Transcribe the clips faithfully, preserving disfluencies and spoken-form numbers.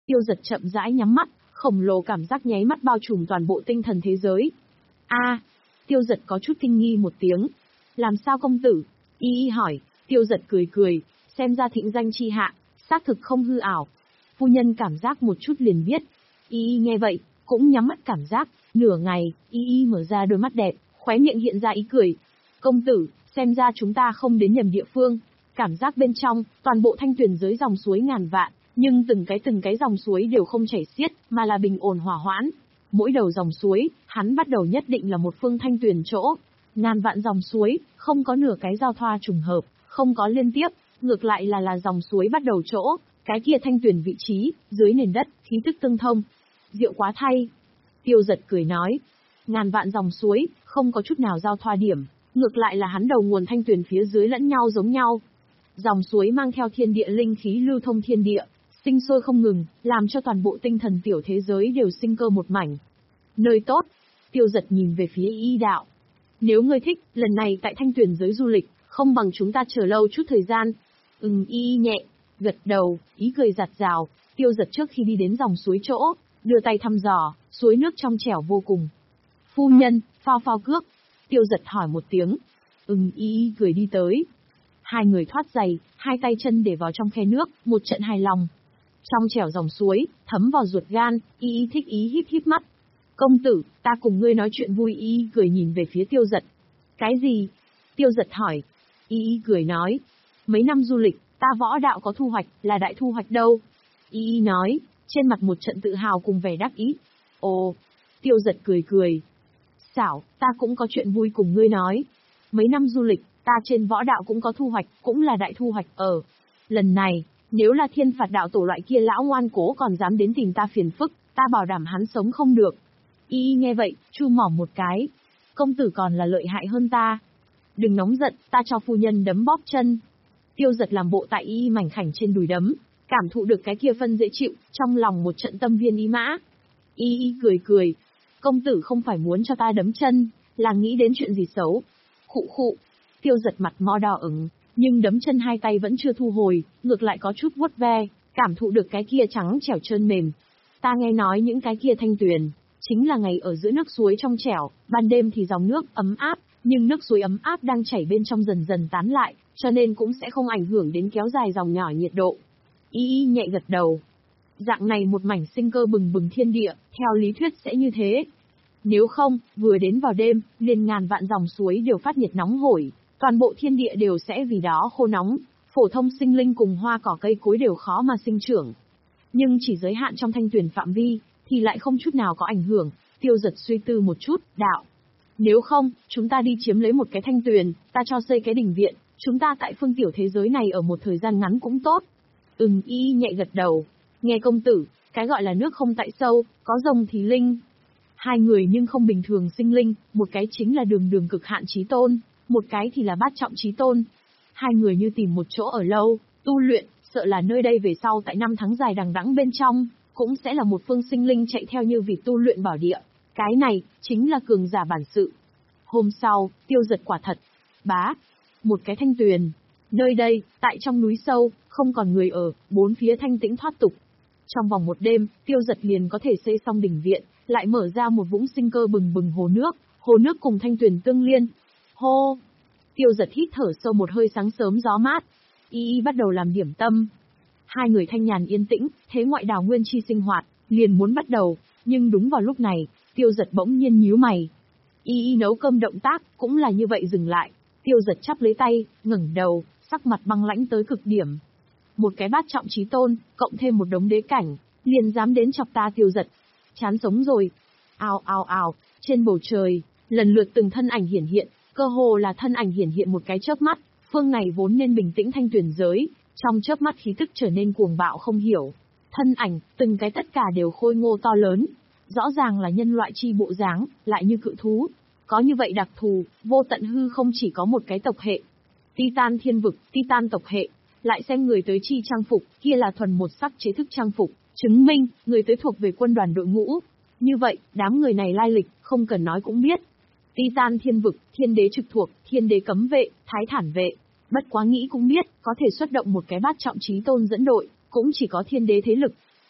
Tiêu Dật chậm rãi nhắm mắt, khổng lồ cảm giác nháy mắt bao trùm toàn bộ tinh thần thế giới. A, Tiêu Dật có chút kinh nghi một tiếng. Làm sao công tử? Y y hỏi. Tiêu Dật cười cười, xem ra thịnh danh chi hạ, xác thực không hư ảo. Phu nhân cảm giác một chút liền biết. Y y nghe vậy, cũng nhắm mắt cảm giác, nửa ngày, Y y mở ra đôi mắt đẹp, khóe miệng hiện ra ý cười. Công tử, xem ra chúng ta không đến nhầm địa phương. Cảm giác bên trong, toàn bộ thanh tuyền giới dòng suối ngàn vạn, nhưng từng cái từng cái dòng suối đều không chảy xiết, mà là bình ổn hòa hoãn. Mỗi đầu dòng suối, hắn bắt đầu nhất định là một phương thanh tuyền chỗ. Ngàn vạn dòng suối, không có nửa cái giao thoa trùng hợp, không có liên tiếp, ngược lại là là dòng suối bắt đầu chỗ, cái kia thanh tuyền vị trí, dưới nền đất, khí tức tương thông. Diệu quá thay. Tiêu Dật cười nói. Ngàn vạn dòng suối, không có chút nào giao thoa điểm, ngược lại là hắn đầu nguồn thanh tuyền phía dưới lẫn nhau giống nhau. Dòng suối mang theo thiên địa linh khí lưu thông thiên địa, sinh sôi không ngừng, làm cho toàn bộ tinh thần tiểu thế giới đều sinh cơ một mảnh. Nơi tốt. Tiêu Dật nhìn về phía Y đạo. Nếu ngươi thích, lần này tại thanh tuyền giới du lịch, không bằng chúng ta chờ lâu chút thời gian. Ừm, Y nhẹ, gật đầu, ý cười giạt rào. Tiêu Dật trước khi đi đến dòng suối chỗ, đưa tay thăm dò, suối nước trong trẻo vô cùng. Phu nhân, phao phao cước. Tiêu Dật hỏi một tiếng. Ừm, Y y cười đi tới. Hai người thoát giày, hai tay chân để vào trong khe nước, một trận hài lòng. Trong trẻo dòng suối, thấm vào ruột gan, Y y thích ý híp híp mắt. Công tử, ta cùng ngươi nói chuyện vui. Y y cười nhìn về phía Tiêu Dật. Cái gì? Tiêu Dật hỏi. Y y cười nói. Mấy năm du lịch, ta võ đạo có thu hoạch, là đại thu hoạch đâu. Y y nói, trên mặt một trận tự hào cùng vẻ đắc ý. Ồ, Tiêu Dật cười cười. Xảo, ta cũng có chuyện vui cùng ngươi nói. Mấy năm du lịch, ta trên võ đạo cũng có thu hoạch, cũng là đại thu hoạch. Ở lần này, nếu là thiên phạt đạo tổ loại kia lão ngoan cố còn dám đến tìm ta phiền phức, ta bảo đảm hắn sống không được. Y y nghe vậy, chu mỏ một cái. Công tử còn là lợi hại hơn ta. Đừng nóng giận, ta cho phu nhân đấm bóp chân. Tiêu Dật làm bộ tại Y y mảnh khảnh trên đùi đấm, cảm thụ được cái kia phân dễ chịu, trong lòng một trận tâm viên ý mã. Y y cười cười. Công tử không phải muốn cho ta đấm chân, là nghĩ đến chuyện gì xấu. Khụ khụ. Tiêu Dật mặt mo đỏ ửng, nhưng đấm chân hai tay vẫn chưa thu hồi, ngược lại có chút vuốt ve, cảm thụ được cái kia trắng trẻo trơn mềm. Ta nghe nói những cái kia thanh tuyền, chính là ngày ở giữa nước suối trong trẻo, ban đêm thì dòng nước ấm áp, nhưng nước suối ấm áp đang chảy bên trong dần dần tán lại, cho nên cũng sẽ không ảnh hưởng đến kéo dài dòng nhỏ nhiệt độ. Y y nhẹ gật đầu. Dạng này một mảnh sinh cơ bừng bừng thiên địa, theo lý thuyết sẽ như thế. Nếu không, vừa đến vào đêm, liền ngàn vạn dòng suối đều phát nhiệt nóng hổi, toàn bộ thiên địa đều sẽ vì đó khô nóng, phổ thông sinh linh cùng hoa cỏ cây cối đều khó mà sinh trưởng. Nhưng chỉ giới hạn trong thanh tuyền phạm vi, thì lại không chút nào có ảnh hưởng. Tiêu Dật suy tư một chút, đạo. Nếu không, chúng ta đi chiếm lấy một cái thanh tuyền, ta cho xây cái đình viện, chúng ta tại phương tiểu thế giới này ở một thời gian ngắn cũng tốt. Ừm, Y nhẹ gật đầu. Nghe công tử, cái gọi là nước không tại sâu, có rồng thì linh. Hai người nhưng không bình thường sinh linh, một cái chính là đường đường cực hạn chí tôn, một cái thì là bát trọng chí tôn. Hai người như tìm một chỗ ở lâu, tu luyện, sợ là nơi đây về sau tại năm tháng dài đằng đẵng bên trong, cũng sẽ là một phương sinh linh chạy theo như việc tu luyện bảo địa. Cái này, chính là cường giả bản sự. Hôm sau, Tiêu Dật quả thật. Bá. Một cái thanh tuyền. Nơi đây, tại trong núi sâu, không còn người ở, bốn phía thanh tĩnh thoát tục. Trong vòng một đêm, Tiêu Dật liền có thể xây xong đình viện, lại mở ra một vũng sinh cơ bừng bừng hồ nước, hồ nước cùng thanh tuyền tương liên. Hô! Tiêu Dật hít thở sâu một hơi sáng sớm gió mát. Y y bắt đầu làm điểm tâm. Hai người thanh nhàn yên tĩnh, thế ngoại đào nguyên chi sinh hoạt, liền muốn bắt đầu, nhưng đúng vào lúc này, Tiêu Dật bỗng nhiên nhíu mày. Y y nấu cơm động tác, cũng là như vậy dừng lại. Tiêu Dật chắp lấy tay, ngẩng đầu, sắc mặt băng lãnh tới cực điểm. Một cái bát trọng chí tôn, cộng thêm một đống đế cảnh, liền dám đến chọc ta Tiêu Dật. Chán sống rồi. Ào ào ào, trên bầu trời, lần lượt từng thân ảnh hiển hiện, cơ hồ là thân ảnh hiển hiện một cái chớp mắt, phương này vốn nên bình tĩnh thanh tuyền giới, trong chớp mắt khí tức trở nên cuồng bạo không hiểu. Thân ảnh, từng cái tất cả đều khôi ngô to lớn, rõ ràng là nhân loại chi bộ dáng, lại như cự thú. Có như vậy đặc thù, vô tận hư không chỉ có một cái tộc hệ. Titan thiên vực, Titan tộc hệ, lại xem người tới chi trang phục, kia là thuần một sắc chế thức trang phục, chứng minh, người tới thuộc về quân đoàn đội ngũ. Như vậy, đám người này lai lịch, không cần nói cũng biết. Titan thiên vực, thiên đế trực thuộc, thiên đế cấm vệ, thái thản vệ. Bất quá nghĩ cũng biết, có thể xuất động một cái bát trọng chí tôn dẫn đội, cũng chỉ có thiên đế thế lực.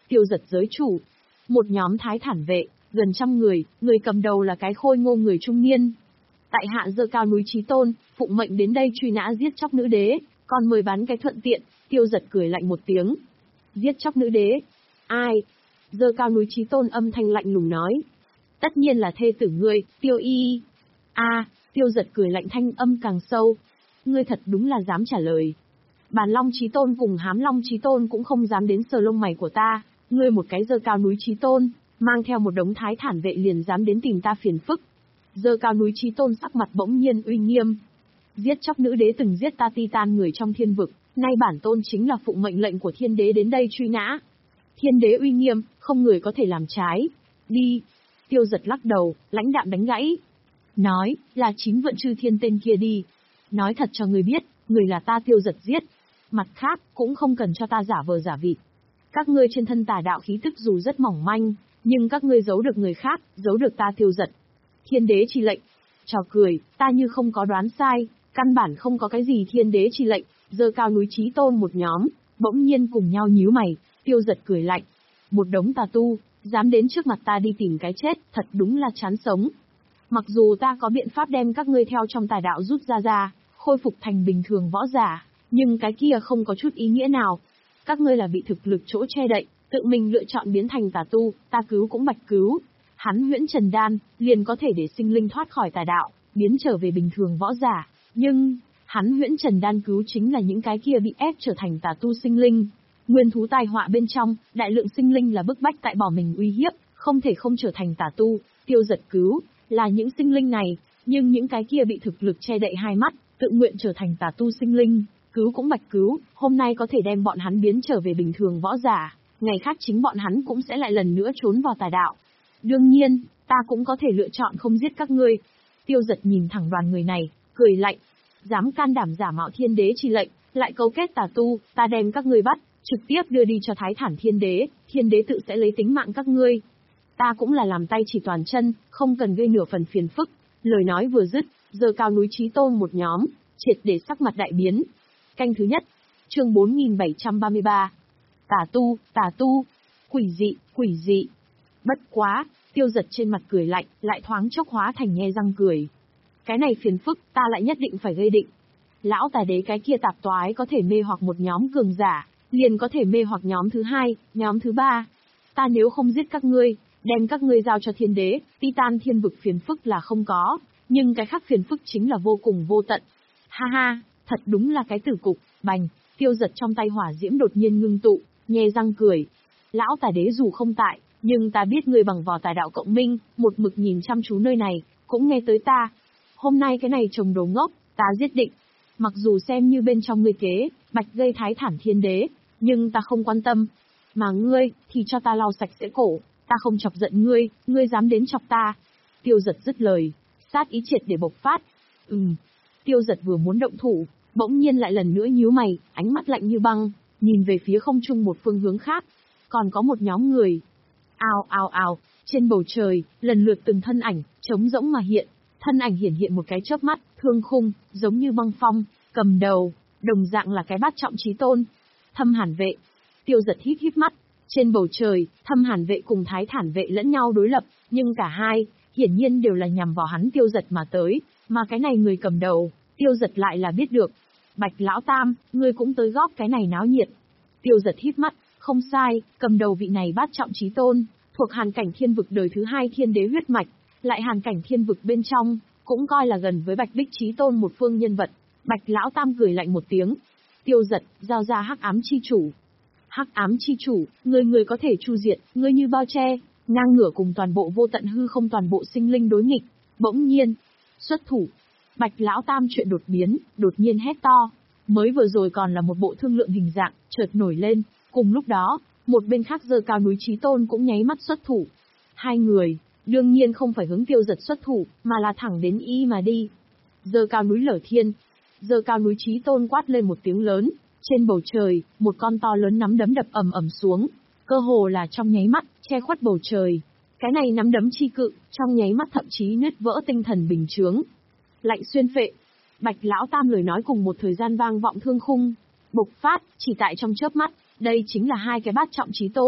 Tiêu Giật giới chủ. Một nhóm thái thản vệ, gần trăm người, người cầm đầu là cái khôi ngô người trung niên. Tại hạ giơ cao núi Chí Tôn, phụng mệnh đến đây truy nã giết chóc nữ đế, còn mời bán cái thuận tiện. Tiêu Giật cười lạnh một tiếng. Giết chóc nữ đế? Ai? Giơ cao núi Chí Tôn âm thanh lạnh lùng nói. Tất nhiên là thê tử ngươi, Tiêu Y. A, Tiêu Giật cười lạnh thanh âm càng sâu. Ngươi thật đúng là dám trả lời. Bàn Long Chí Tôn cùng Hám Long Chí Tôn cũng không dám đến sờ lông mày của ta, ngươi một cái giơ cao núi Chí Tôn, mang theo một đống thái thản vệ liền dám đến tìm ta phiền phức. Giơ cao núi Chí Tôn sắc mặt bỗng nhiên uy nghiêm. Giết chóc nữ đế từng giết ta Titan người trong thiên vực, nay bản tôn chính là phụng mệnh lệnh của thiên đế đến đây truy nã. Thiên đế uy nghiêm, không người có thể làm trái. Đi. Tiêu Giật lắc đầu, lãnh đạm đánh gãy. Nói, là chính vận chư thiên tên kia đi. Nói thật cho người biết, người là ta Tiêu Giật giết. Mặt khác, cũng không cần cho ta giả vờ giả vịt. Các ngươi trên thân tà đạo khí tức dù rất mỏng manh, nhưng các ngươi giấu được người khác, giấu được ta Tiêu Giật. Thiên đế chi lệnh. Trò cười, ta như không có đoán sai, căn bản không có cái gì thiên đế chi lệnh. Giơ cao núi Chí Tôn một nhóm, bỗng nhiên cùng nhau nhíu mày. Tiêu Giật cười lạnh. Một đống tà tu, dám đến trước mặt ta đi tìm cái chết, thật đúng là chán sống. Mặc dù ta có biện pháp đem các ngươi theo trong tà đạo rút ra ra, khôi phục thành bình thường võ giả, nhưng cái kia không có chút ý nghĩa nào. Các ngươi là bị thực lực chỗ che đậy, tự mình lựa chọn biến thành tà tu, ta cứu cũng bạch cứu. Hắn huyễn trần đan, liền có thể để sinh linh thoát khỏi tà đạo, biến trở về bình thường võ giả. Nhưng, hắn huyễn trần đan cứu chính là những cái kia bị ép trở thành tà tu sinh linh. Nguyên thú tai họa bên trong, đại lượng sinh linh là bức bách tại bỏ mình uy hiếp, không thể không trở thành tà tu. Tiêu Giật cứu, là những sinh linh này, nhưng những cái kia bị thực lực che đậy hai mắt, tự nguyện trở thành tà tu sinh linh, cứu cũng bạch cứu, hôm nay có thể đem bọn hắn biến trở về bình thường võ giả, ngày khác chính bọn hắn cũng sẽ lại lần nữa trốn vào tà đạo. Đương nhiên, ta cũng có thể lựa chọn không giết các ngươi. Tiêu Giật nhìn thẳng đoàn người này, cười lạnh. Dám can đảm giả mạo thiên đế chi lệnh, lại cấu kết tà tu, ta đem các ngươi bắt, trực tiếp đưa đi cho Thái Thản thiên đế, thiên đế tự sẽ lấy tính mạng các ngươi. Ta cũng là làm tay chỉ toàn chân, không cần gây nửa phần phiền phức. Lời nói vừa dứt, giơ cao núi Chí Tôn một nhóm, triệt để sắc mặt đại biến. Canh thứ nhất, chương bốn nghìn bảy trăm ba mươi ba. Tà tu, tà tu, quỷ dị, quỷ dị. Bất quá, Tiêu Giật trên mặt cười lạnh, lại thoáng chốc hóa thành nhe răng cười. Cái này phiền phức, ta lại nhất định phải gây định. Lão tà đế cái kia tạp toái có thể mê hoặc một nhóm cường giả, liền có thể mê hoặc nhóm thứ hai, nhóm thứ ba. Ta nếu không giết các ngươi, đem các ngươi giao cho thiên đế, Titan thiên vực phiền phức là không có, nhưng cái khác phiền phức chính là vô cùng vô tận. Ha ha, thật đúng là cái tử cục. Bành, Tiêu Giật trong tay hỏa diễm đột nhiên ngưng tụ, nhe răng cười. Lão tà đế dù không tại, nhưng ta biết ngươi bằng vỏ tà đạo cộng minh, một mực nhìn chăm chú nơi này, cũng nghe tới ta. Hôm nay cái này trồng đồ ngốc, ta giết định. Mặc dù xem như bên trong ngươi kế, bạch gây Thái Thản thiên đế, nhưng ta không quan tâm. Mà ngươi, thì cho ta lau sạch sẽ cổ, ta không chọc giận ngươi, ngươi dám đến chọc ta. Tiêu Giật dứt lời, sát ý triệt để bộc phát. Ừm. Tiêu Giật vừa muốn động thủ, bỗng nhiên lại lần nữa nhíu mày, ánh mắt lạnh như băng, nhìn về phía không trung một phương hướng khác. Còn có một nhóm người. Ào ào ào, trên bầu trời, lần lượt từng thân ảnh, trống rỗng mà hiện. Thân ảnh hiển hiện một cái chớp mắt, thương khung, giống như băng phong, cầm đầu, đồng dạng là cái bát trọng chí tôn. Thâm Hàn vệ. Tiêu Giật híp híp mắt. Trên bầu trời, Thâm Hàn vệ cùng Thái Thản vệ lẫn nhau đối lập, nhưng cả hai, hiển nhiên đều là nhằm vào hắn Tiêu Giật mà tới, mà cái này người cầm đầu, Tiêu Giật lại là biết được. Bạch Lão Tam, ngươi cũng tới góp cái này náo nhiệt. Tiêu Giật híp mắt, không sai, cầm đầu vị này bát trọng chí tôn, thuộc hàn cảnh thiên vực đời thứ hai thiên đế huyết mạch, lại hàn cảnh thiên vực bên trong, cũng coi là gần với Bạch Bích chí tôn một phương nhân vật. Bạch Lão Tam cười lạnh một tiếng. Tiêu Giật, giao ra hắc ám chi chủ. Hắc ám chi chủ, người người có thể chu diệt, ngươi như bao che, ngang ngửa cùng toàn bộ vô tận hư không toàn bộ sinh linh đối nghịch. Bỗng nhiên, xuất thủ. Bạch Lão Tam chuyện đột biến, đột nhiên hét to. Mới vừa rồi còn là một bộ thương lượng hình dạng, chợt nổi lên. Cùng lúc đó, một bên khác giơ cao núi Chí Tôn cũng nháy mắt xuất thủ. Hai người, đương nhiên không phải hướng Tiêu Giật xuất thủ, mà là thẳng đến y mà đi. Giơ cao núi Lở Thiên. Giơ cao núi Chí Tôn quát lên một tiếng lớn. Trên bầu trời, một con to lớn nắm đấm đập ầm ầm xuống. Cơ hồ là trong nháy mắt, che khuất bầu trời. Cái này nắm đấm chi cự, trong nháy mắt thậm chí nứt vỡ tinh thần bình chướng. Lạnh xuyên phệ. Bạch Lão Tam lời nói cùng một thời gian vang vọng thương khung. Bộc phát, chỉ tại trong chớp mắt, đây chính là hai cái bát trọng chí tôn,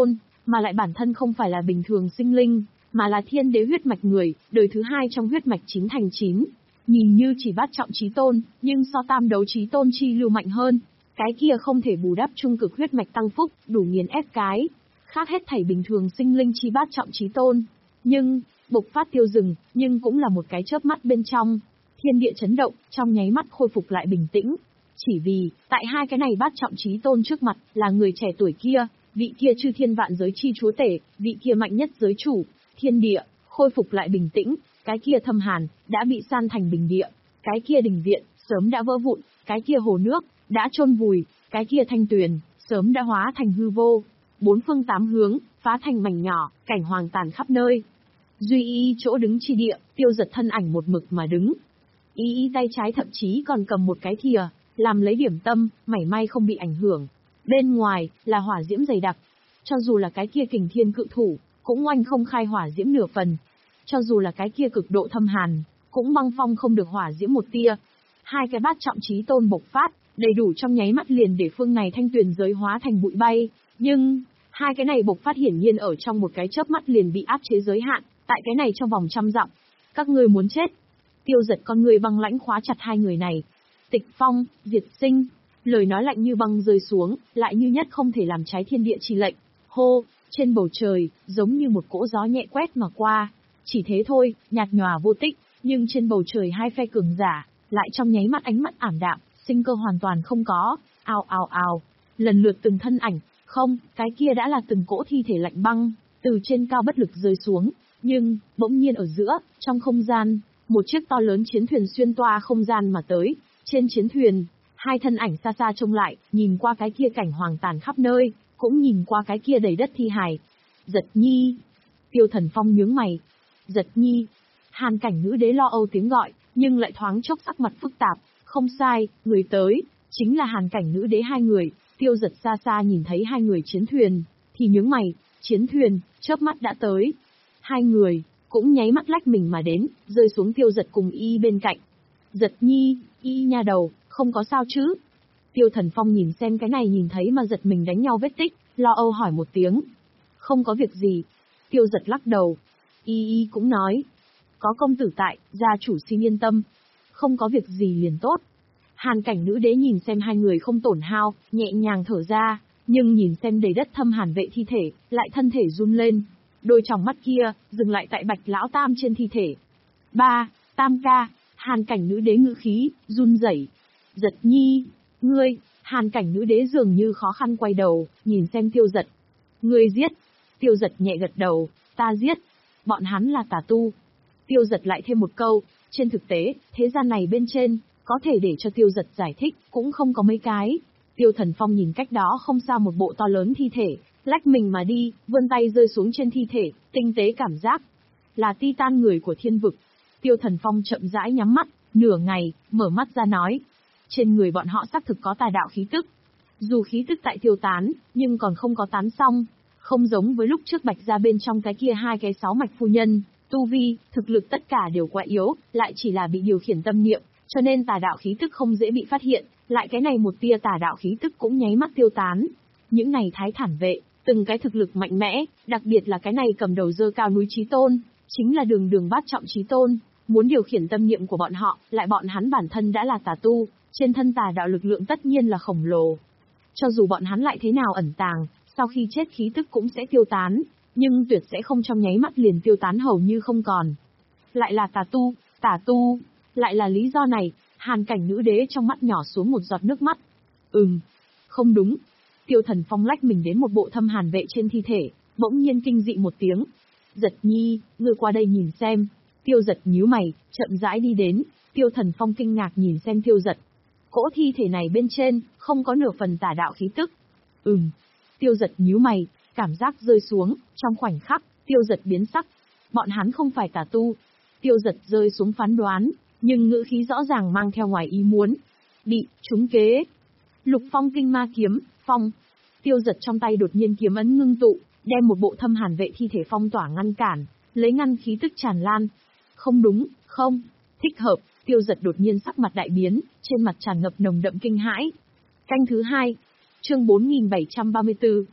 mà lại bản thân không phải là bình thường sinh linh, mà là thiên đế huyết mạch người, đời thứ hai trong huyết mạch chín thành chín. Nhìn như chỉ bát trọng chí tôn, nhưng so tam đấu chí tôn chi lưu mạnh hơn. Cái kia không thể bù đắp trung cực huyết mạch tăng phúc, đủ nghiền ép cái. Khác hết thảy bình thường sinh linh chi bát trọng chí tôn. Nhưng, bộc phát tiêu rừng, nhưng cũng là một cái chớp mắt bên trong. Thiên địa chấn động, trong nháy mắt khôi phục lại bình tĩnh. Chỉ vì, tại hai cái này bát trọng chí tôn trước mặt, là người trẻ tuổi kia, vị kia chư thiên vạn giới chi chúa tể, vị kia mạnh nhất giới chủ, thiên địa, khôi phục lại bình tĩnh, cái kia thâm hàn, đã bị san thành bình địa, cái kia đình viện, sớm đã vỡ vụn, cái kia hồ nước, đã chôn vùi, cái kia thanh tuyền, sớm đã hóa thành hư vô. Bốn phương tám hướng, phá thành mảnh nhỏ, cảnh hoàng tàn khắp nơi. Duy y chỗ đứng chi địa, Tiêu Dật thân ảnh một mực mà đứng. Y y tay trái thậm chí còn cầm một cái thìa, làm lấy điểm tâm, mảy may không bị ảnh hưởng. Bên ngoài, là hỏa diễm dày đặc. Cho dù là cái kia kình thiên cự thủ, cũng oanh không khai hỏa diễm nửa phần. Cho dù là cái kia cực độ thâm hàn, cũng băng phong không được hỏa diễm một tia. Hai cái bát trọng chí tôn bộc phát, đầy đủ trong nháy mắt liền để phương này thanh tuyền giới hóa thành bụi bay. Nhưng, hai cái này bộc phát hiển nhiên ở trong một cái chớp mắt liền bị áp chế giới hạn, tại cái này trong vòng trăm dặm. Các ngươi muốn chết. Tiêu Dật con người băng lãnh khóa chặt hai người này. Tịch phong, diệt sinh. Lời nói lạnh như băng rơi xuống, lại như nhất không thể làm trái thiên địa chi lệnh. Hô, trên bầu trời, giống như một cỗ gió nhẹ quét mà qua. Chỉ thế thôi, nhạt nhòa vô tích, nhưng trên bầu trời hai phe cường giả, lại trong nháy mắt ánh mắt ảm đạm, sinh cơ hoàn toàn không có. Ào ào ào, lần lượt từng thân ảnh, không, cái kia đã là từng cỗ thi thể lạnh băng, từ trên cao bất lực rơi xuống. Nhưng, bỗng nhiên ở giữa, trong không gian, một chiếc to lớn chiến thuyền xuyên toa không gian mà tới. Trên chiến thuyền, hai thân ảnh xa xa trông lại, nhìn qua cái kia cảnh hoàng tàn khắp nơi, cũng nhìn qua cái kia đầy đất thi hài. Giật Nhi. Tiêu Thần Phong nhướng mày. Giật Nhi. Hàn cảnh nữ đế lo âu tiếng gọi, nhưng lại thoáng chốc sắc mặt phức tạp. Không sai, người tới, chính là hàn cảnh nữ đế hai người. Tiêu Giật xa xa nhìn thấy hai người chiến thuyền, thì nhướng mày, chiến thuyền, chớp mắt đã tới. Hai người, cũng nháy mắt lách mình mà đến, rơi xuống Tiêu Giật cùng y bên cạnh. Giật Nhi, y nha đầu, không có sao chứ? Tiêu Thần Phong nhìn xem cái này nhìn thấy mà giật mình đánh nhau vết tích, lo âu hỏi một tiếng. Không có việc gì. Tiêu Giật lắc đầu. Y y cũng nói. Có công tử tại, gia chủ xin yên tâm. Không có việc gì liền tốt. Hàn cảnh nữ đế nhìn xem hai người không tổn hao, nhẹ nhàng thở ra, nhưng nhìn xem đầy đất thâm hàn vệ thi thể, lại thân thể run lên. Đôi tròng mắt kia, dừng lại tại Bạch Lão Tam trên thi thể. Ba, Tam ca, hàn cảnh nữ đế ngữ khí, run rẩy. Giật Nhi, ngươi, hàn cảnh nữ đế dường như khó khăn quay đầu, nhìn xem Tiêu Giật. Ngươi giết. Tiêu Giật nhẹ gật đầu, ta giết. Bọn hắn là tà tu. Tiêu Giật lại thêm một câu, trên thực tế, thế gian này bên trên, có thể để cho Tiêu Giật giải thích, cũng không có mấy cái. Tiêu Thần Phong nhìn cách đó không xa một bộ to lớn thi thể, lách mình mà đi, vươn tay rơi xuống trên thi thể, tinh tế cảm giác. Là Titan người của thiên vực. Tiêu Thần Phong chậm rãi nhắm mắt, nửa ngày, mở mắt ra nói. Trên người bọn họ xác thực có tà đạo khí tức. Dù khí tức tại tiêu tán, nhưng còn không có tán xong. Không giống với lúc trước Bạch ra bên trong cái kia hai cái sáu mạch phu nhân, tu vi, thực lực tất cả đều quá yếu, lại chỉ là bị điều khiển tâm niệm, cho nên tà đạo khí tức không dễ bị phát hiện, lại cái này một tia tà đạo khí tức cũng nháy mắt tiêu tán. Những này thái thản vệ, từng cái thực lực mạnh mẽ, đặc biệt là cái này cầm đầu dơ cao núi chí tôn, chính là đường đường bát trọng chí tôn, muốn điều khiển tâm niệm của bọn họ, lại bọn hắn bản thân đã là tà tu, trên thân tà đạo lực lượng tất nhiên là khổng lồ. Cho dù bọn hắn lại thế nào ẩn tàng, sau khi chết khí tức cũng sẽ tiêu tán, nhưng tuyệt sẽ không trong nháy mắt liền tiêu tán hầu như không còn. Lại là tà tu, tà tu, lại là lý do này, hàn cảnh nữ đế trong mắt nhỏ xuống một giọt nước mắt. Ừm, không đúng. Tiêu Thần Phong lách mình đến một bộ thâm hàn vệ trên thi thể, bỗng nhiên kinh dị một tiếng. Giật Nhi, ngươi qua đây nhìn xem. Tiêu Giật nhíu mày, chậm rãi đi đến, Tiêu Thần Phong kinh ngạc nhìn xem Tiêu Giật. Cỗ thi thể này bên trên, không có nửa phần tà đạo khí tức. Ừm. Tiêu Giật nhíu mày, cảm giác rơi xuống, trong khoảnh khắc, Tiêu Giật biến sắc. Bọn hắn không phải tà tu. Tiêu Giật rơi xuống phán đoán, nhưng ngữ khí rõ ràng mang theo ngoài ý muốn. Bị, trúng kế. Lục phong kinh ma kiếm, phong. Tiêu Giật trong tay đột nhiên kiếm ấn ngưng tụ, đem một bộ thâm hàn vệ thi thể phong tỏa ngăn cản, lấy ngăn khí tức tràn lan. Không đúng, không, thích hợp. Tiêu Giật đột nhiên sắc mặt đại biến, trên mặt tràn ngập nồng đậm kinh hãi. Canh thứ hai, chương bốn nghìn bảy trăm ba mươi tư.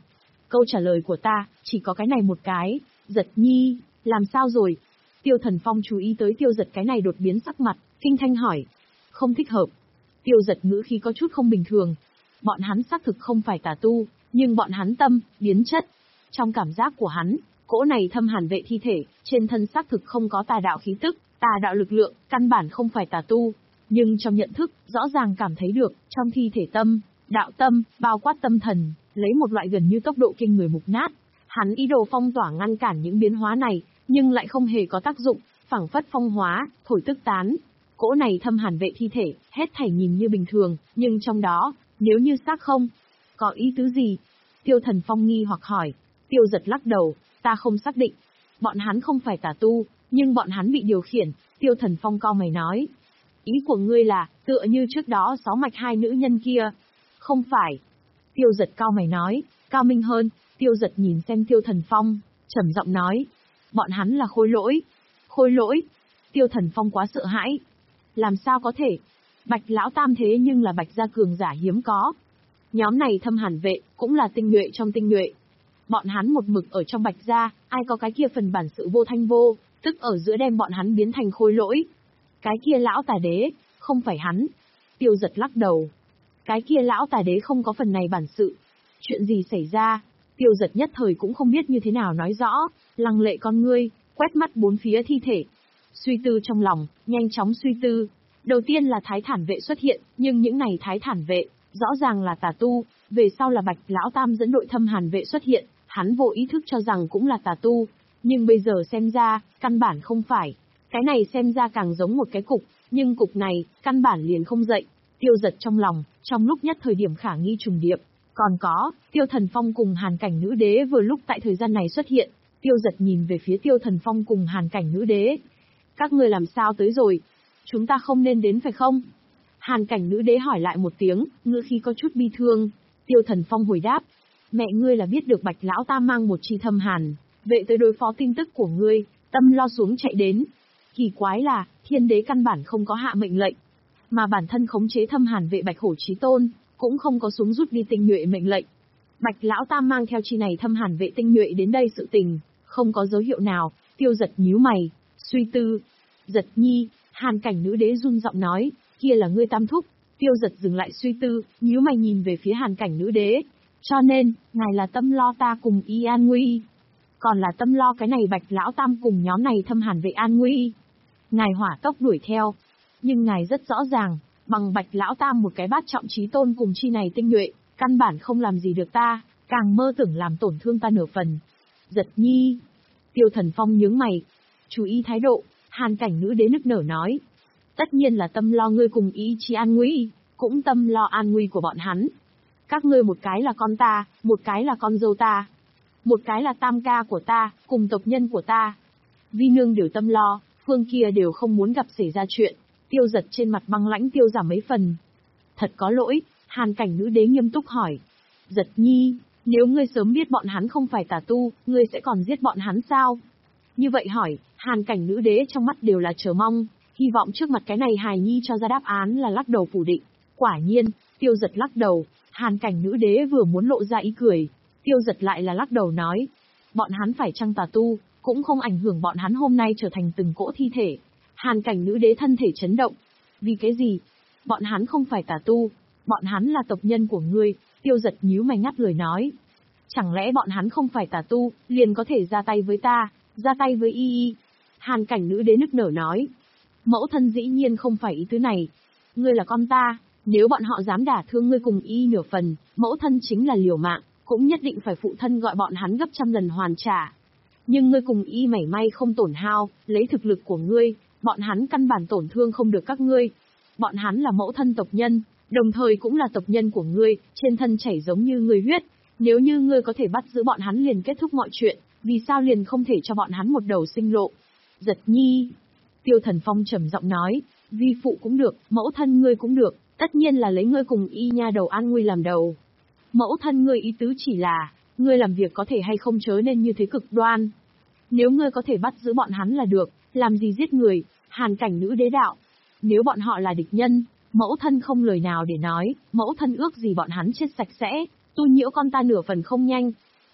câu trả lời của ta, chỉ có cái này một cái. Giật nhi, làm sao rồi? Tiêu Thần Phong chú ý tới Tiêu Giật cái này đột biến sắc mặt, kinh thanh hỏi. Không thích hợp. Tiêu Giật ngữ khí có chút không bình thường. Bọn hắn xác thực không phải tà tu, nhưng bọn hắn tâm, biến chất. Trong cảm giác của hắn, cỗ này thâm hàn vệ thi thể, trên thân xác thực không có tà đạo khí tức, tà đạo lực lượng, căn bản không phải tà tu. Nhưng trong nhận thức, rõ ràng cảm thấy được, trong thi thể tâm, đạo tâm, bao quát tâm thần, lấy một loại gần như tốc độ kinh người mục nát. Hắn ý đồ phong tỏa ngăn cản những biến hóa này, nhưng lại không hề có tác dụng, phảng phất phong hóa, thổi tức tán. Cỗ này thâm hàn vệ thi thể, hết thảy nhìn như bình thường, nhưng trong đó, nếu như xác không, có ý tứ gì? Tiêu Thần Phong nghi hoặc hỏi. Tiêu Giật lắc đầu, ta không xác định. Bọn hắn không phải tà tu, nhưng bọn hắn bị điều khiển. Tiêu Thần Phong cau mày nói. Ý của ngươi là, tựa như trước đó sáu mạch hai nữ nhân kia. Không phải. Tiêu Giật cau mày nói, cao minh hơn. Tiêu Giật nhìn xem Tiêu Thần Phong, trầm giọng nói. Bọn hắn là khôi lỗi. Khôi lỗi. Tiêu Thần Phong quá sợ hãi. Làm sao có thể? Bạch Lão Tam thế nhưng là Bạch gia cường giả hiếm có. Nhóm này thâm hàn vệ, cũng là tinh nhuệ trong tinh nhuệ. Bọn hắn một mực ở trong Bạch gia, ai có cái kia phần bản sự vô thanh vô, tức ở giữa đem bọn hắn biến thành khôi lỗi. Cái kia lão tà đế, không phải hắn. Tiêu Giật lắc đầu. Cái kia lão tà đế không có phần này bản sự. Chuyện gì xảy ra? Tiêu Giật nhất thời cũng không biết như thế nào nói rõ, lăng lệ con ngươi, quét mắt bốn phía thi thể. Suy tư trong lòng, nhanh chóng suy tư. Đầu tiên là thái thản vệ xuất hiện, nhưng những này thái thản vệ, rõ ràng là tà tu, về sau là Bạch Lão Tam dẫn đội thâm hàn vệ xuất hiện, hắn vô ý thức cho rằng cũng là tà tu, nhưng bây giờ xem ra, căn bản không phải. Cái này xem ra càng giống một cái cục, nhưng cục này, căn bản liền không dậy. Tiêu Giật trong lòng, trong lúc nhất thời điểm khả nghi trùng điệp. Còn có, Tiêu Thần Phong cùng Hàn Cảnh Nữ Đế vừa lúc tại thời gian này xuất hiện. Tiêu Giật nhìn về phía Tiêu Thần Phong cùng Hàn Cảnh Nữ Đế. Các ngươi làm sao tới rồi? Chúng ta không nên đến phải không? Hàn Cảnh Nữ Đế hỏi lại một tiếng, ngữ khí có chút bi thương. Tiêu Thần Phong hồi đáp. Mẹ ngươi là biết được Bạch Lão Tam mang một chi thâm hàn vệ tới đối phó tin tức của ngươi, tâm lo xuống chạy đến. Kỳ quái là, thiên đế căn bản không có hạ mệnh lệnh. Mà bản thân khống chế thâm hàn vệ Bạch Hổ Chí Tôn, cũng không có xuống rút đi tinh nhuệ mệnh lệnh. Bạch Lão Tam mang theo chi này thâm hàn vệ tinh nhuệ đến đây sự tình, không có dấu hiệu nào. Tiêu Giật nhíu mày, suy tư. Giật nhi, Hàn Cảnh Nữ Đế run giọng nói, kia là ngươi tam thúc. Tiêu Giật dừng lại suy tư, nhíu mày nhìn về phía Hàn Cảnh Nữ Đế. Cho nên, ngài là tâm lo ta cùng y an nguy. Còn là tâm lo cái này Bạch Lão Tam cùng nhóm này thâm hàn vệ an nguy. Ngài hỏa tốc đuổi theo. Nhưng ngài rất rõ ràng, bằng Bạch Lão Tam một cái bát trọng chí tôn cùng chi này tinh nhuệ, căn bản không làm gì được ta, càng mơ tưởng làm tổn thương ta nửa phần. Giật nhi. Tiêu Thần Phong nhướng mày. Chú ý thái độ, Hàn Cảnh Nữ Đế nức nở nói. Tất nhiên là tâm lo ngươi cùng ý chí an nguy, cũng tâm lo an nguy của bọn hắn. Các ngươi một cái là con ta, một cái là con dâu ta. Một cái là tam ca của ta, cùng tộc nhân của ta. Vi nương đều tâm lo, phương kia đều không muốn gặp xảy ra chuyện. Tiêu Giật trên mặt băng lãnh tiêu giảm mấy phần. Thật có lỗi, Hàn Cảnh Nữ Đế nghiêm túc hỏi. Giật nhi, nếu ngươi sớm biết bọn hắn không phải tà tu, ngươi sẽ còn giết bọn hắn sao? Như vậy hỏi, Hàn Cảnh Nữ Đế trong mắt đều là chờ mong, hy vọng trước mặt cái này hài nhi cho ra đáp án là lắc đầu phủ định. Quả nhiên, Tiêu Giật lắc đầu, Hàn Cảnh Nữ Đế vừa muốn lộ ra ý cười, Tiêu Giật lại là lắc đầu nói. Bọn hắn phải chăng tà tu, cũng không ảnh hưởng bọn hắn hôm nay trở thành từng cỗ thi thể. Hàn Cảnh Nữ Đế thân thể chấn động. Vì cái gì? Bọn hắn không phải tà tu, bọn hắn là tộc nhân của ngươi. Tiêu Giật nhíu mày ngắt lời nói. Chẳng lẽ bọn hắn không phải tà tu, liền có thể ra tay với ta, ra tay với y y? Hàn Cảnh Nữ Đế nức nở nói. Mẫu thân dĩ nhiên không phải ý tứ này. Ngươi là con ta, nếu bọn họ dám đả thương ngươi cùng y nửa phần, mẫu thân chính là liều mạng, cũng nhất định phải phụ thân gọi bọn hắn gấp trăm lần hoàn trả. Nhưng ngươi cùng y mảy may không tổn hao, lấy thực lực của ngươi, bọn hắn căn bản tổn thương không được các ngươi. Bọn hắn là mẫu thân tộc nhân, đồng thời cũng là tộc nhân của ngươi, trên thân chảy giống như ngươi huyết. Nếu như ngươi có thể bắt giữ bọn hắn liền kết thúc mọi chuyện, vì sao liền không thể cho bọn hắn một đầu sinh lộ? Giật nhi. Tiêu Thần Phong trầm giọng nói, vi phụ cũng được, mẫu thân ngươi cũng được, tất nhiên là lấy ngươi cùng y nha đầu an nguy làm đầu. Mẫu thân ngươi ý tứ chỉ là, ngươi làm việc có thể hay không chớ nên như thế cực đoan. Nếu ngươi có thể bắt giữ bọn hắn là được, làm gì giết người? Hàn Cảnh Nữ Đế đạo. Nếu bọn họ là địch nhân, mẫu thân không lời nào để nói, mẫu thân ước gì bọn hắn chết sạch sẽ, tu nhiễu con ta nửa phần không nhanh.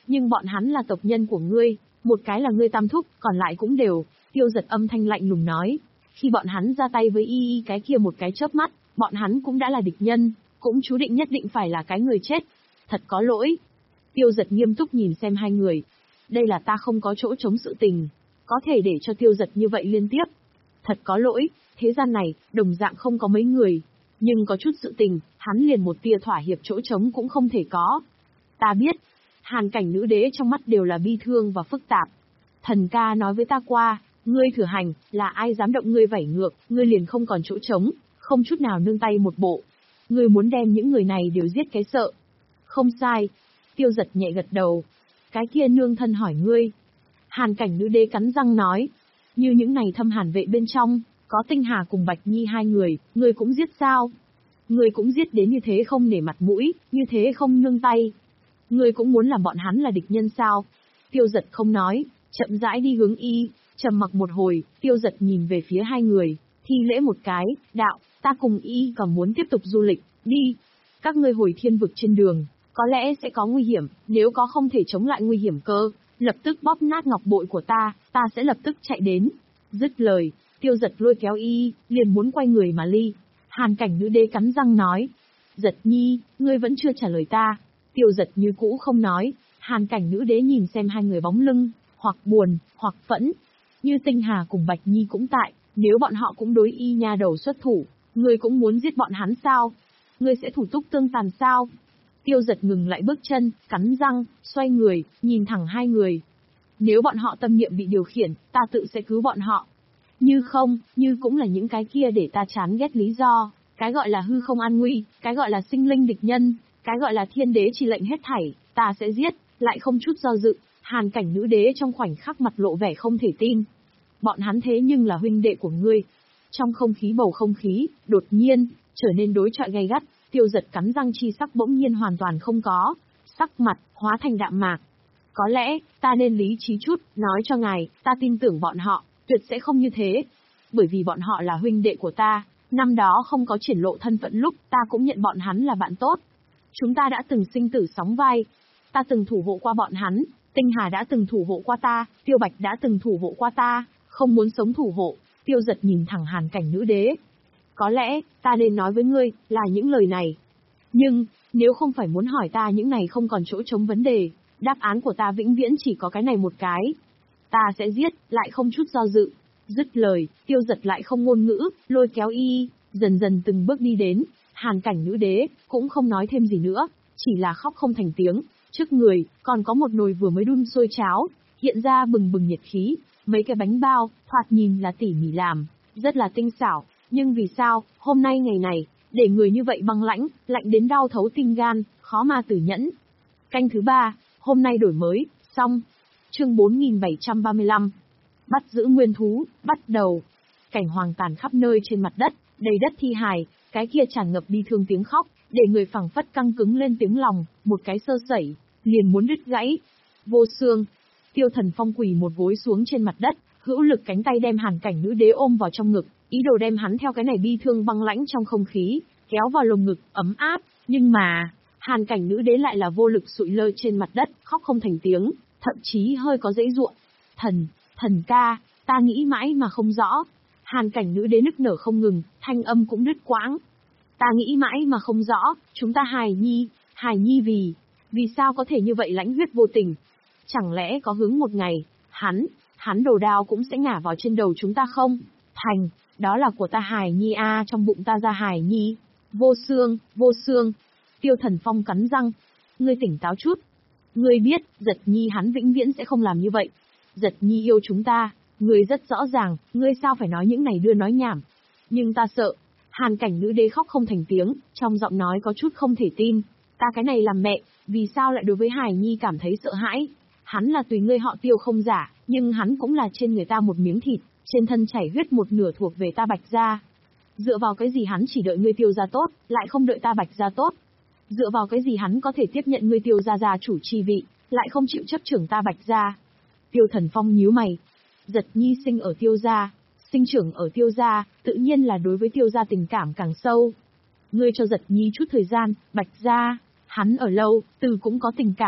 Nhưng bọn hắn là tộc nhân của ngươi, một cái là ngươi tam thúc, còn lại cũng đều. Tiêu Giật âm thanh lạnh lùng nói. Khi bọn hắn ra tay với y y cái kia một cái chớp mắt, bọn hắn cũng đã là địch nhân, cũng chú định nhất định phải là cái người chết. Thật có lỗi. Tiêu Giật nghiêm túc nhìn xem hai người. Đây là ta không có chỗ chống sự tình, có thể để cho Tiêu Giật như vậy liên tiếp. Thật có lỗi, thế gian này, đồng dạng không có mấy người. Nhưng có chút sự tình, hắn liền một tia thỏa hiệp chỗ trống cũng không thể có. Ta biết, Hàn Cảnh nữ đế trong mắt đều là bi thương và phức tạp. Thần ca nói với ta qua, ngươi thừa hành, là ai dám động ngươi vảy ngược, ngươi liền không còn chỗ trống, không chút nào nương tay một bộ. Ngươi muốn đem những người này đều giết cái sợ. Không sai. Tiêu Giật nhẹ gật đầu. Cái kia nương thân hỏi ngươi. Hàn Cảnh nữ đế cắn răng nói. Như những này thâm hàn vệ bên trong, có Tinh Hà cùng Bạch Nhi hai người, ngươi cũng giết sao? Ngươi cũng giết đến như thế không nể mặt mũi, như thế không nương tay. Ngươi cũng muốn làm bọn hắn là địch nhân sao? Tiêu Giật không nói, chậm rãi đi hướng y, trầm mặc một hồi, Tiêu Giật nhìn về phía hai người, thi lễ một cái, đạo, ta cùng y còn muốn tiếp tục du lịch, đi. Các ngươi hồi thiên vực trên đường, có lẽ sẽ có nguy hiểm, nếu có không thể chống lại nguy hiểm cơ, lập tức bóp nát ngọc bội của ta, ta sẽ lập tức chạy đến. Dứt lời, Tiêu Giật lôi kéo y, liền muốn quay người mà ly. Hàn Cảnh nữ đế cắn răng nói. Giật nhi, ngươi vẫn chưa trả lời ta. Tiêu Giật như cũ không nói. Hàn Cảnh nữ đế nhìn xem hai người bóng lưng, hoặc buồn, hoặc phẫn. Như Tinh Hà cùng Bạch Nhi cũng tại, nếu bọn họ cũng đối y nha đầu xuất thủ, ngươi cũng muốn giết bọn hắn sao? Ngươi sẽ thủ túc tương tàn sao? Tiêu Giật ngừng lại bước chân, cắn răng, xoay người, nhìn thẳng hai người. Nếu bọn họ tâm niệm bị điều khiển, ta tự sẽ cứu bọn họ. Như không, như cũng là những cái kia để ta chán ghét lý do, cái gọi là hư không an nguy, cái gọi là sinh linh địch nhân, cái gọi là thiên đế chỉ lệnh hết thảy, ta sẽ giết, lại không chút do dự. Hàn Cảnh nữ đế trong khoảnh khắc mặt lộ vẻ không thể tin. Bọn hắn thế nhưng là huynh đệ của ngươi. Trong không khí bầu không khí, đột nhiên, trở nên đối chọi gay gắt, Tiêu Giật cắn răng chi sắc bỗng nhiên hoàn toàn không có, sắc mặt, hóa thành đạm mạc. Có lẽ, ta nên lý trí chút, nói cho ngài, ta tin tưởng bọn họ, tuyệt sẽ không như thế. Bởi vì bọn họ là huynh đệ của ta, năm đó không có triển lộ thân phận lúc, ta cũng nhận bọn hắn là bạn tốt. Chúng ta đã từng sinh tử sóng vai. Ta từng thủ hộ qua bọn hắn, Tinh Hà đã từng thủ hộ qua ta, Tiêu Bạch đã từng thủ hộ qua ta, không muốn sống thủ hộ. Tiêu Giật nhìn thẳng Hàn Cảnh nữ đế. Có lẽ, ta nên nói với ngươi, là những lời này. Nhưng, nếu không phải muốn hỏi ta những này không còn chỗ trống vấn đề, đáp án của ta vĩnh viễn chỉ có cái này một cái. Ta sẽ giết, lại không chút do dự. Dứt lời, Tiêu Giật lại không ngôn ngữ, lôi kéo y, dần dần từng bước đi đến. Hàn Cảnh nữ đế, cũng không nói thêm gì nữa, chỉ là khóc không thành tiếng. Trước người, còn có một nồi vừa mới đun sôi cháo, hiện ra bừng bừng nhiệt khí. Mấy cái bánh bao, thoạt nhìn là tỉ mỉ làm, rất là tinh xảo. Nhưng vì sao, hôm nay ngày này, để người như vậy băng lãnh, lạnh đến đau thấu tim gan, khó mà tử nhẫn. Canh thứ ba, hôm nay đổi mới, xong. Chương bốn nghìn bảy trăm ba mươi lăm. Bắt giữ nguyên thú, bắt đầu. Cảnh hoàng tàn khắp nơi trên mặt đất, đầy đất thi hài, cái kia tràn ngập bi thương tiếng khóc, để người phẳng phất căng cứng lên tiếng lòng, một cái sơ sẩy, liền muốn đứt gãy. Vô xương. Tiêu Thần Phong quỳ một gối xuống trên mặt đất, hữu lực cánh tay đem Hàn Cảnh nữ đế ôm vào trong ngực, ý đồ đem hắn theo cái này bi thương băng lãnh trong không khí, kéo vào lồng ngực, ấm áp, nhưng mà, Hàn Cảnh nữ đế lại là vô lực sụi lơ trên mặt đất, khóc không thành tiếng, thậm chí hơi có dãy ruộng. Thần, thần ca, ta nghĩ mãi mà không rõ. Hàn Cảnh nữ đế nức nở không ngừng, thanh âm cũng đứt quãng. Ta nghĩ mãi mà không rõ, chúng ta hài nhi, hài nhi vì, vì sao có thể như vậy lãnh huyết vô tình? Chẳng lẽ có hướng một ngày, hắn, hắn đồ đao cũng sẽ ngả vào trên đầu chúng ta không? Thành, đó là của ta hài nhi a, trong bụng ta ra hài nhi. Vô xương, vô xương. Tiêu Thần Phong cắn răng. Ngươi tỉnh táo chút. Ngươi biết, Giật nhi hắn vĩnh viễn sẽ không làm như vậy. Giật nhi yêu chúng ta, ngươi rất rõ ràng, ngươi sao phải nói những này đưa nói nhảm. Nhưng ta sợ. Hàn Cảnh nữ đế khóc không thành tiếng, trong giọng nói có chút không thể tin. Ta cái này làm mẹ, vì sao lại đối với hài nhi cảm thấy sợ hãi? Hắn là tùy ngươi họ Tiêu không giả, nhưng hắn cũng là trên người ta một miếng thịt, trên thân chảy huyết một nửa thuộc về ta Bạch gia. Dựa vào cái gì hắn chỉ đợi ngươi Tiêu gia tốt, lại không đợi ta Bạch gia tốt? Dựa vào cái gì hắn có thể tiếp nhận ngươi Tiêu gia gia chủ chi vị, lại không chịu chấp trưởng ta Bạch gia? Tiêu Thần Phong nhíu mày. Giật nhi sinh ở Tiêu gia, sinh trưởng ở Tiêu gia, tự nhiên là đối với Tiêu gia tình cảm càng sâu. Ngươi cho Giật nhi chút thời gian, Bạch gia, hắn ở lâu, từ cũng có tình cảm.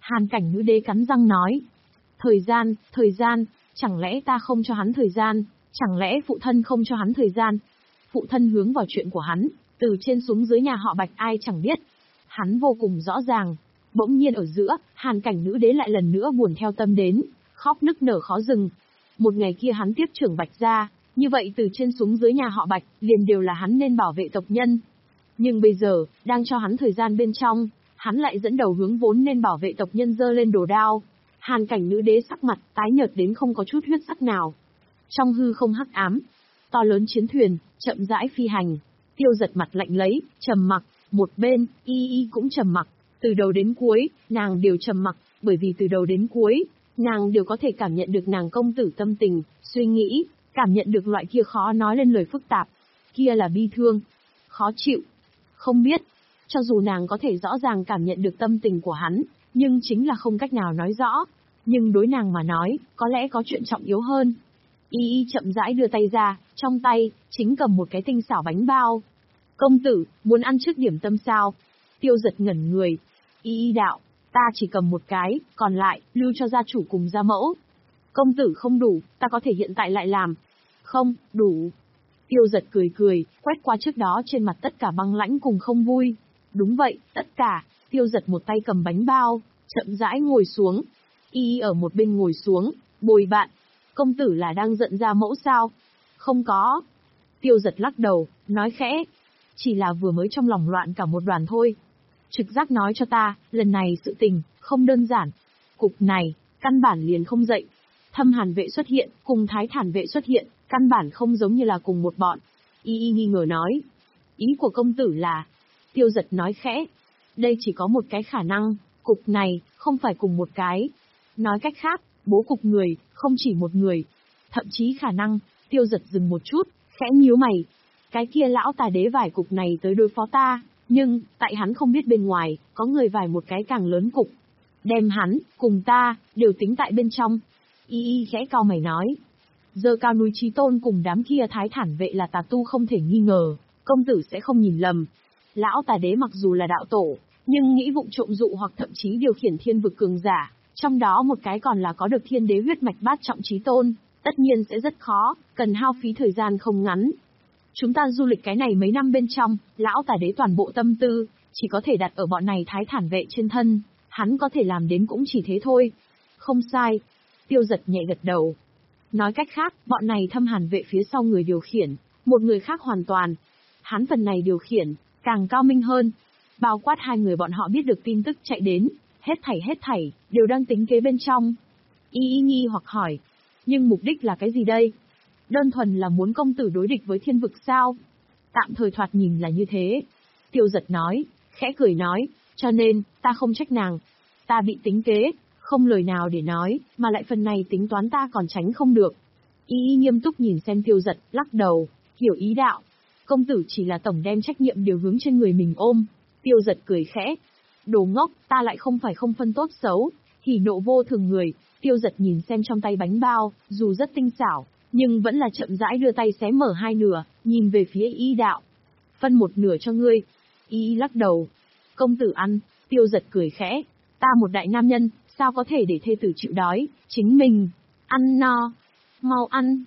Hàn cảnh nữ đế cắn răng nói. Thời gian, thời gian, chẳng lẽ ta không cho hắn thời gian, chẳng lẽ phụ thân không cho hắn thời gian? Phụ thân hướng vào chuyện của hắn, từ trên xuống dưới nhà họ Bạch ai chẳng biết. Hắn vô cùng rõ ràng. Bỗng nhiên ở giữa, hàn cảnh nữ đế lại lần nữa buồn theo tâm đến, khóc nức nở khó dừng. Một ngày kia hắn tiếp trưởng Bạch gia, như vậy từ trên xuống dưới nhà họ Bạch, liền đều là hắn nên bảo vệ tộc nhân. Nhưng bây giờ, đang cho hắn thời gian bên trong, hắn lại dẫn đầu hướng vốn nên bảo vệ tộc nhân giơ lên đồ đao. Hàn cảnh nữ đế sắc mặt tái nhợt đến không có chút huyết sắc nào. Trong hư không hắc ám, to lớn chiến thuyền, chậm rãi phi hành. Tiêu Giật mặt lạnh lấy, trầm mặc, một bên, Y Y cũng trầm mặc, từ đầu đến cuối, nàng đều trầm mặc, bởi vì từ đầu đến cuối, nàng đều có thể cảm nhận được nàng công tử tâm tình, suy nghĩ, cảm nhận được loại kia khó nói lên lời phức tạp, kia là bi thương, khó chịu. Không biết, cho dù nàng có thể rõ ràng cảm nhận được tâm tình của hắn, nhưng chính là không cách nào nói rõ. Nhưng đối nàng mà nói, có lẽ có chuyện trọng yếu hơn. Y Y chậm rãi đưa tay ra, trong tay, chính cầm một cái tinh xảo bánh bao. Công tử, muốn ăn trước điểm tâm sao? Tiêu Giật ngẩn người. Y Y đạo, ta chỉ cầm một cái, còn lại, lưu cho gia chủ cùng gia mẫu. Công tử không đủ, ta có thể hiện tại lại làm. Không, đủ. Tiêu Giật cười cười, quét qua trước đó trên mặt tất cả băng lãnh cùng không vui. Đúng vậy, tất cả. Tiêu Giật một tay cầm bánh bao, chậm rãi ngồi xuống. Y Y ở một bên ngồi xuống, bồi bạn. Công tử là đang giận gia mẫu sao? Không có. Tiêu Giật lắc đầu, nói khẽ. Chỉ là vừa mới trong lòng loạn cả một đoàn thôi. Trực giác nói cho ta, lần này sự tình, không đơn giản. Cục này, căn bản liền không dậy. Thâm Hàn vệ xuất hiện, cùng Thái Thản vệ xuất hiện, căn bản không giống như là cùng một bọn. Y Y nghi ngờ nói. Ý của công tử là... Tiêu Giật nói khẽ. Đây chỉ có một cái khả năng, cục này, không phải cùng một cái. Nói cách khác, bố cục người, không chỉ một người. Thậm chí khả năng, Tiêu Giật dừng một chút, khẽ nhíu mày. Cái kia lão tà đế vải cục này tới đối phó ta, nhưng, tại hắn không biết bên ngoài, có người vải một cái càng lớn cục. Đem hắn, cùng ta, đều tính tại bên trong. Y Y khẽ cau mày nói. Giờ cao núi Chí Tôn cùng đám kia Thái Thản vệ là tà tu không thể nghi ngờ, công tử sẽ không nhìn lầm. Lão tà đế mặc dù là đạo tổ, nhưng nghĩ vụng trộm dụ hoặc thậm chí điều khiển thiên vực cường giả, trong đó một cái còn là có được thiên đế huyết mạch bát trọng Chí Tôn, tất nhiên sẽ rất khó, cần hao phí thời gian không ngắn. Chúng ta du lịch cái này mấy năm bên trong, lão tà đế toàn bộ tâm tư, chỉ có thể đặt ở bọn này Thái Thản vệ trên thân, hắn có thể làm đến cũng chỉ thế thôi. Không sai. Tiêu Giật nhẹ gật đầu. Nói cách khác, bọn này Thâm Hàn vệ phía sau người điều khiển, một người khác hoàn toàn. Hắn phần này điều khiển, càng cao minh hơn. Bao quát hai người bọn họ biết được tin tức chạy đến, hết thảy hết thảy, đều đang tính kế bên trong. Y Y nghi hoặc hỏi. Nhưng mục đích là cái gì đây? Đơn thuần là muốn công tử đối địch với thiên vực sao? Tạm thời thoạt nhìn là như thế. Tiêu Giật nói, khẽ cười nói, cho nên, ta không trách nàng. Ta bị tính kế, không lời nào để nói, mà lại phần này tính toán ta còn tránh không được. Y Y nghiêm túc nhìn xem Tiêu Giật, lắc đầu, hiểu ý đạo. Công tử chỉ là tổng đem trách nhiệm đều hướng trên người mình ôm. Tiêu Giật cười khẽ. Đồ ngốc, ta lại không phải không phân tốt xấu, hỉ nộ vô thường người. Tiêu Giật nhìn xem trong tay bánh bao, dù rất tinh xảo, nhưng vẫn là chậm rãi đưa tay xé mở hai nửa, nhìn về phía Y đạo. Phân một nửa cho ngươi. Y lắc đầu. Công tử ăn. Tiêu Giật cười khẽ. Ta một đại nam nhân, sao có thể để thê tử chịu đói, chính mình ăn no. Mau ăn.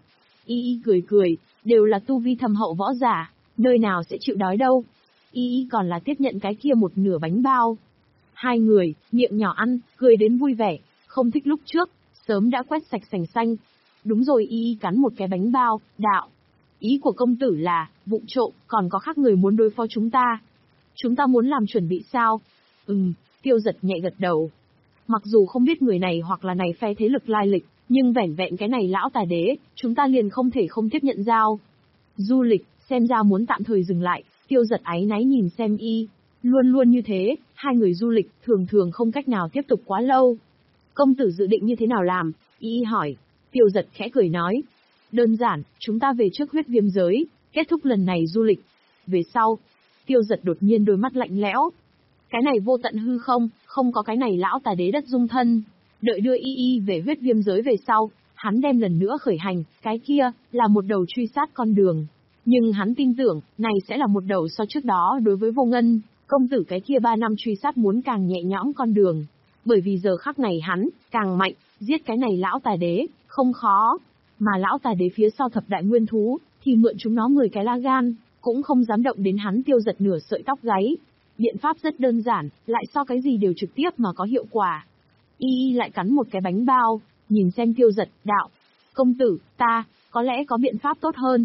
Y cười cười, đều là tu vi thâm hậu võ giả, nơi nào sẽ chịu đói đâu. Y còn là tiếp nhận cái kia một nửa bánh bao. Hai người, miệng nhỏ ăn, cười đến vui vẻ, không thích lúc trước, sớm đã quét sạch sành xanh. Đúng rồi. Y cắn một cái bánh bao, đạo. Ý của công tử là, vụng trộm, còn có khác người muốn đối phó chúng ta. Chúng ta muốn làm chuẩn bị sao? Ừm, Tiêu Giật nhẹ gật đầu. Mặc dù không biết người này hoặc là này phe thế lực lai lịch, nhưng vẻn vẹn cái này lão tà đế, chúng ta liền không thể không tiếp nhận giao. Du lịch, xem ra muốn tạm thời dừng lại. Tiêu Giật áy náy nhìn xem Y. Luôn luôn như thế, hai người du lịch thường thường không cách nào tiếp tục quá lâu. Công tử dự định như thế nào làm? Y hỏi. Tiêu Giật khẽ cười nói. Đơn giản, chúng ta về trước huyết viêm giới, kết thúc lần này du lịch. Về sau, Tiêu Giật đột nhiên đôi mắt lạnh lẽo. Cái này vô tận hư không, không có cái này lão tà đế đất dung thân. Đợi đưa Y Y về huyết viêm giới về sau, hắn đem lần nữa khởi hành, cái kia, là một đầu truy sát con đường. Nhưng hắn tin tưởng, này sẽ là một đầu so trước đó đối với vô ngân, công tử cái kia ba năm truy sát muốn càng nhẹ nhõm con đường. Bởi vì giờ khắc này hắn, càng mạnh, giết cái này lão tà đế, không khó. Mà lão tà đế phía sau thập đại nguyên thú, thì mượn chúng nó mười cái lá gan, cũng không dám động đến hắn Tiêu Giật nửa sợi tóc gáy. Biện pháp rất đơn giản, lại so cái gì đều trực tiếp mà có hiệu quả. Y Y lại cắn một cái bánh bao, nhìn xem Tiêu Giật, đạo. Công tử, ta, có lẽ có biện pháp tốt hơn.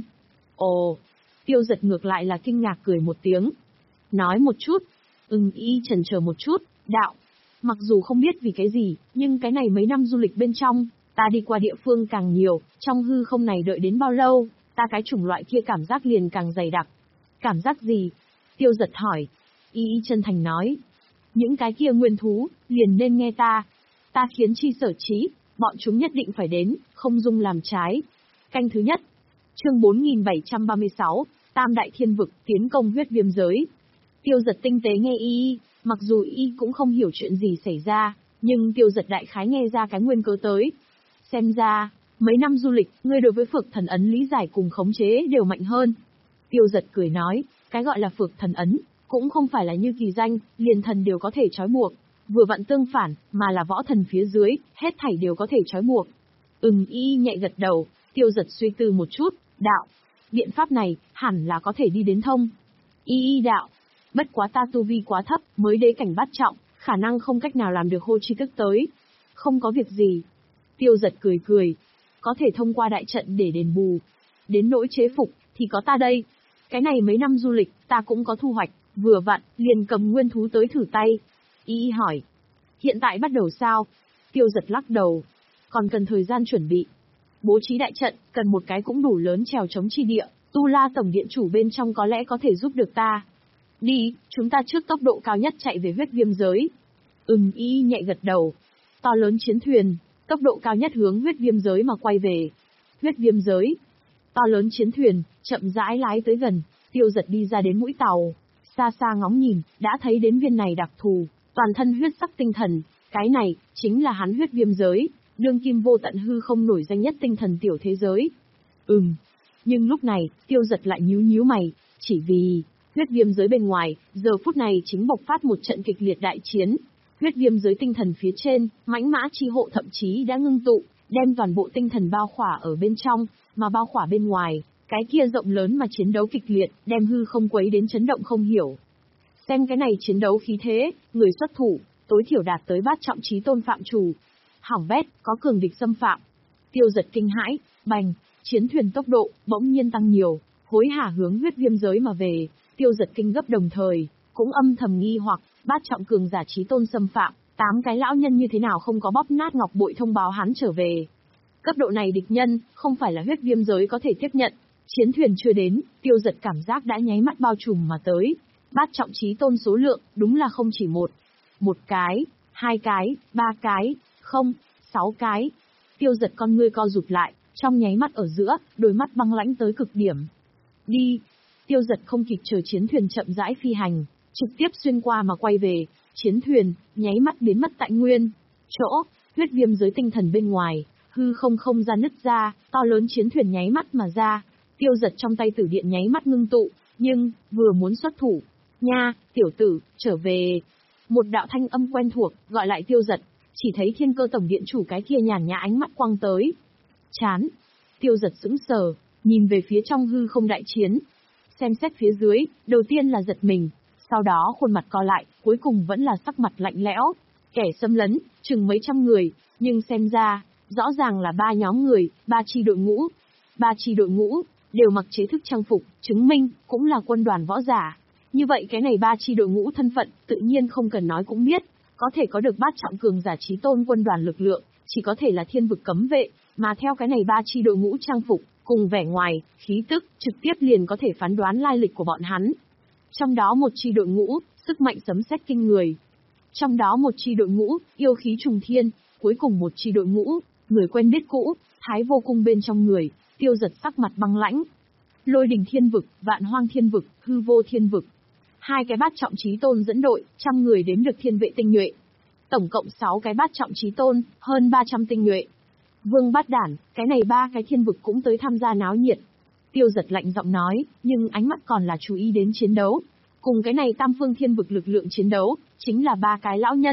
Ồ, Tiêu Giật ngược lại là kinh ngạc cười một tiếng. Nói một chút. Ừm, Y chần chờ một chút, đạo. Mặc dù không biết vì cái gì, nhưng cái này mấy năm du lịch bên trong, ta đi qua địa phương càng nhiều, trong hư không này đợi đến bao lâu, ta cái chủng loại kia cảm giác liền càng dày đặc. Cảm giác gì? Tiêu Giật hỏi. Y Y chân thành nói. Những cái kia nguyên thú, liền nên nghe ta. Ta khiến chi sở trí, bọn chúng nhất định phải đến, không dung làm trái. Canh thứ nhất. Chương bốn nghìn bảy trăm ba mươi sáu, Tam Đại Thiên Vực, tiến công huyết viêm giới. Tiêu Giật tinh tế nghe Y Y, mặc dù Y cũng không hiểu chuyện gì xảy ra, nhưng Tiêu Giật đại khái nghe ra cái nguyên cớ tới. Xem ra, mấy năm du lịch, ngươi đối với Phược Thần Ấn lý giải cùng khống chế đều mạnh hơn. Tiêu Giật cười nói, cái gọi là Phược Thần Ấn, cũng không phải là như kỳ danh, liền thần đều có thể trói buộc. Vừa vặn tương phản, mà là võ thần phía dưới, hết thảy đều có thể trói buộc. Ừm, Y nhẹ gật đầu, Tiêu Giật suy tư một chút, đạo. Biện pháp này, hẳn là có thể đi đến thông. Y Y đạo. Bất quá ta tu vi quá thấp, mới đế cảnh bát trọng, khả năng không cách nào làm được hô chi tức tới. Không có việc gì. Tiêu Giật cười cười. Có thể thông qua đại trận để đền bù. Đến nỗi chế phục, thì có ta đây. Cái này mấy năm du lịch, ta cũng có thu hoạch, vừa vặn, liền cầm nguyên thú tới thử tay. Y Y hỏi. Hiện tại bắt đầu sao? Tiêu Giật lắc đầu. Còn cần thời gian chuẩn bị. Bố trí đại trận, cần một cái cũng đủ lớn trèo chống chi địa. Tu La Tổng Điện Chủ bên trong có lẽ có thể giúp được ta. Đi, chúng ta trước tốc độ cao nhất chạy về huyết viêm giới. Ừm, Y nhẹ gật đầu. To lớn chiến thuyền, tốc độ cao nhất hướng huyết viêm giới mà quay về. Huyết viêm giới. To lớn chiến thuyền, chậm rãi lái tới gần, Tiêu Giật đi ra đến mũi tàu. Xa xa ngóng nhìn, đã thấy đến viên này đặc thù, toàn thân huyết sắc tinh thần. Cái này, chính là hắn huyết viêm giới, đương kim vô tận hư không nổi danh nhất tinh thần tiểu thế giới. Ừm. Nhưng lúc này, Tiêu Giật lại nhíu nhíu mày, chỉ vì... Huyết viêm giới bên ngoài, giờ phút này chính bộc phát một trận kịch liệt đại chiến. Huyết viêm giới tinh thần phía trên, mãnh mã chi hộ thậm chí đã ngưng tụ, đem toàn bộ tinh thần bao khỏa ở bên trong, mà bao khỏa bên ngoài, cái kia rộng lớn mà chiến đấu kịch liệt, đem hư không quấy đến chấn động không hiểu. Xem cái này chiến đấu khí thế, người xuất thủ, tối thiểu đạt tới bát trọng chí tôn phạm chủ. Hỏng bét, có cường địch xâm phạm. Tiêu Giật kinh hãi, bành, chiến thuyền tốc độ, bỗng nhiên tăng nhiều, hối hả hướng huyết viêm giới mà về. Tiêu Giật kinh gấp đồng thời, cũng âm thầm nghi hoặc, bát trọng cường giả chí tôn xâm phạm, tám cái lão nhân như thế nào không có bóp nát ngọc bội thông báo hắn trở về. Cấp độ này địch nhân, không phải là huyết viêm giới có thể tiếp nhận. Chiến thuyền chưa đến, Tiêu Giật cảm giác đã nháy mắt bao trùm mà tới. Bát trọng chí tôn số lượng, đúng là không chỉ một. Một cái, hai cái, ba cái, không, sáu cái. Tiêu Giật con ngươi co rụt lại, trong nháy mắt ở giữa, đôi mắt băng lãnh tới cực điểm. Đi. Tiêu Giật không kịp chờ chiến thuyền chậm rãi phi hành, trực tiếp xuyên qua mà quay về, chiến thuyền, nháy mắt biến mất tại nguyên chỗ, huyết viêm giới tinh thần bên ngoài, hư không không ra nứt ra, to lớn chiến thuyền nháy mắt mà ra, Tiêu Giật trong tay tử điện nháy mắt ngưng tụ, nhưng, vừa muốn xuất thủ, nha, tiểu tử, trở về. Một đạo thanh âm quen thuộc, gọi lại Tiêu Giật, chỉ thấy Thiên Cơ Tổng Điện Chủ cái kia nhàn nhã ánh mắt quăng tới. Chán. Tiêu Giật sững sờ, nhìn về phía trong hư không đại chiến. Xem xét phía dưới, đầu tiên là giật mình, sau đó khuôn mặt co lại, cuối cùng vẫn là sắc mặt lạnh lẽo. Kẻ xâm lấn, chừng mấy trăm người, nhưng xem ra, rõ ràng là ba nhóm người, ba chi đội ngũ. Ba chi đội ngũ, đều mặc chế thức trang phục, chứng minh, cũng là quân đoàn võ giả. Như vậy cái này ba chi đội ngũ thân phận, tự nhiên không cần nói cũng biết, có thể có được bát trọng cường giả chí tôn quân đoàn lực lượng, chỉ có thể là thiên vực cấm vệ, mà theo cái này ba chi đội ngũ trang phục, cùng vẻ ngoài, khí tức, trực tiếp liền có thể phán đoán lai lịch của bọn hắn. Trong đó một chi đội ngũ, sức mạnh sấm sét kinh người. Trong đó một chi đội ngũ, yêu khí trùng thiên, cuối cùng một chi đội ngũ, người quen biết cũ, Thái Vô Cung bên trong người, Tiêu Giật sắc mặt băng lãnh. Lôi Đình Thiên Vực, Vạn Hoang Thiên Vực, Hư Vô Thiên Vực. Hai cái bát trọng chí tôn dẫn đội, trăm người đếm được thiên vệ tinh nhuệ. Tổng cộng sáu cái bát trọng chí tôn, hơn ba trăm tinh nhuệ. Vương Bát Đản, cái này ba cái thiên vực cũng tới tham gia náo nhiệt. Tiêu Giật lạnh giọng nói, nhưng ánh mắt còn là chú ý đến chiến đấu. Cùng cái này tam phương thiên vực lực lượng chiến đấu, chính là ba cái lão nhân,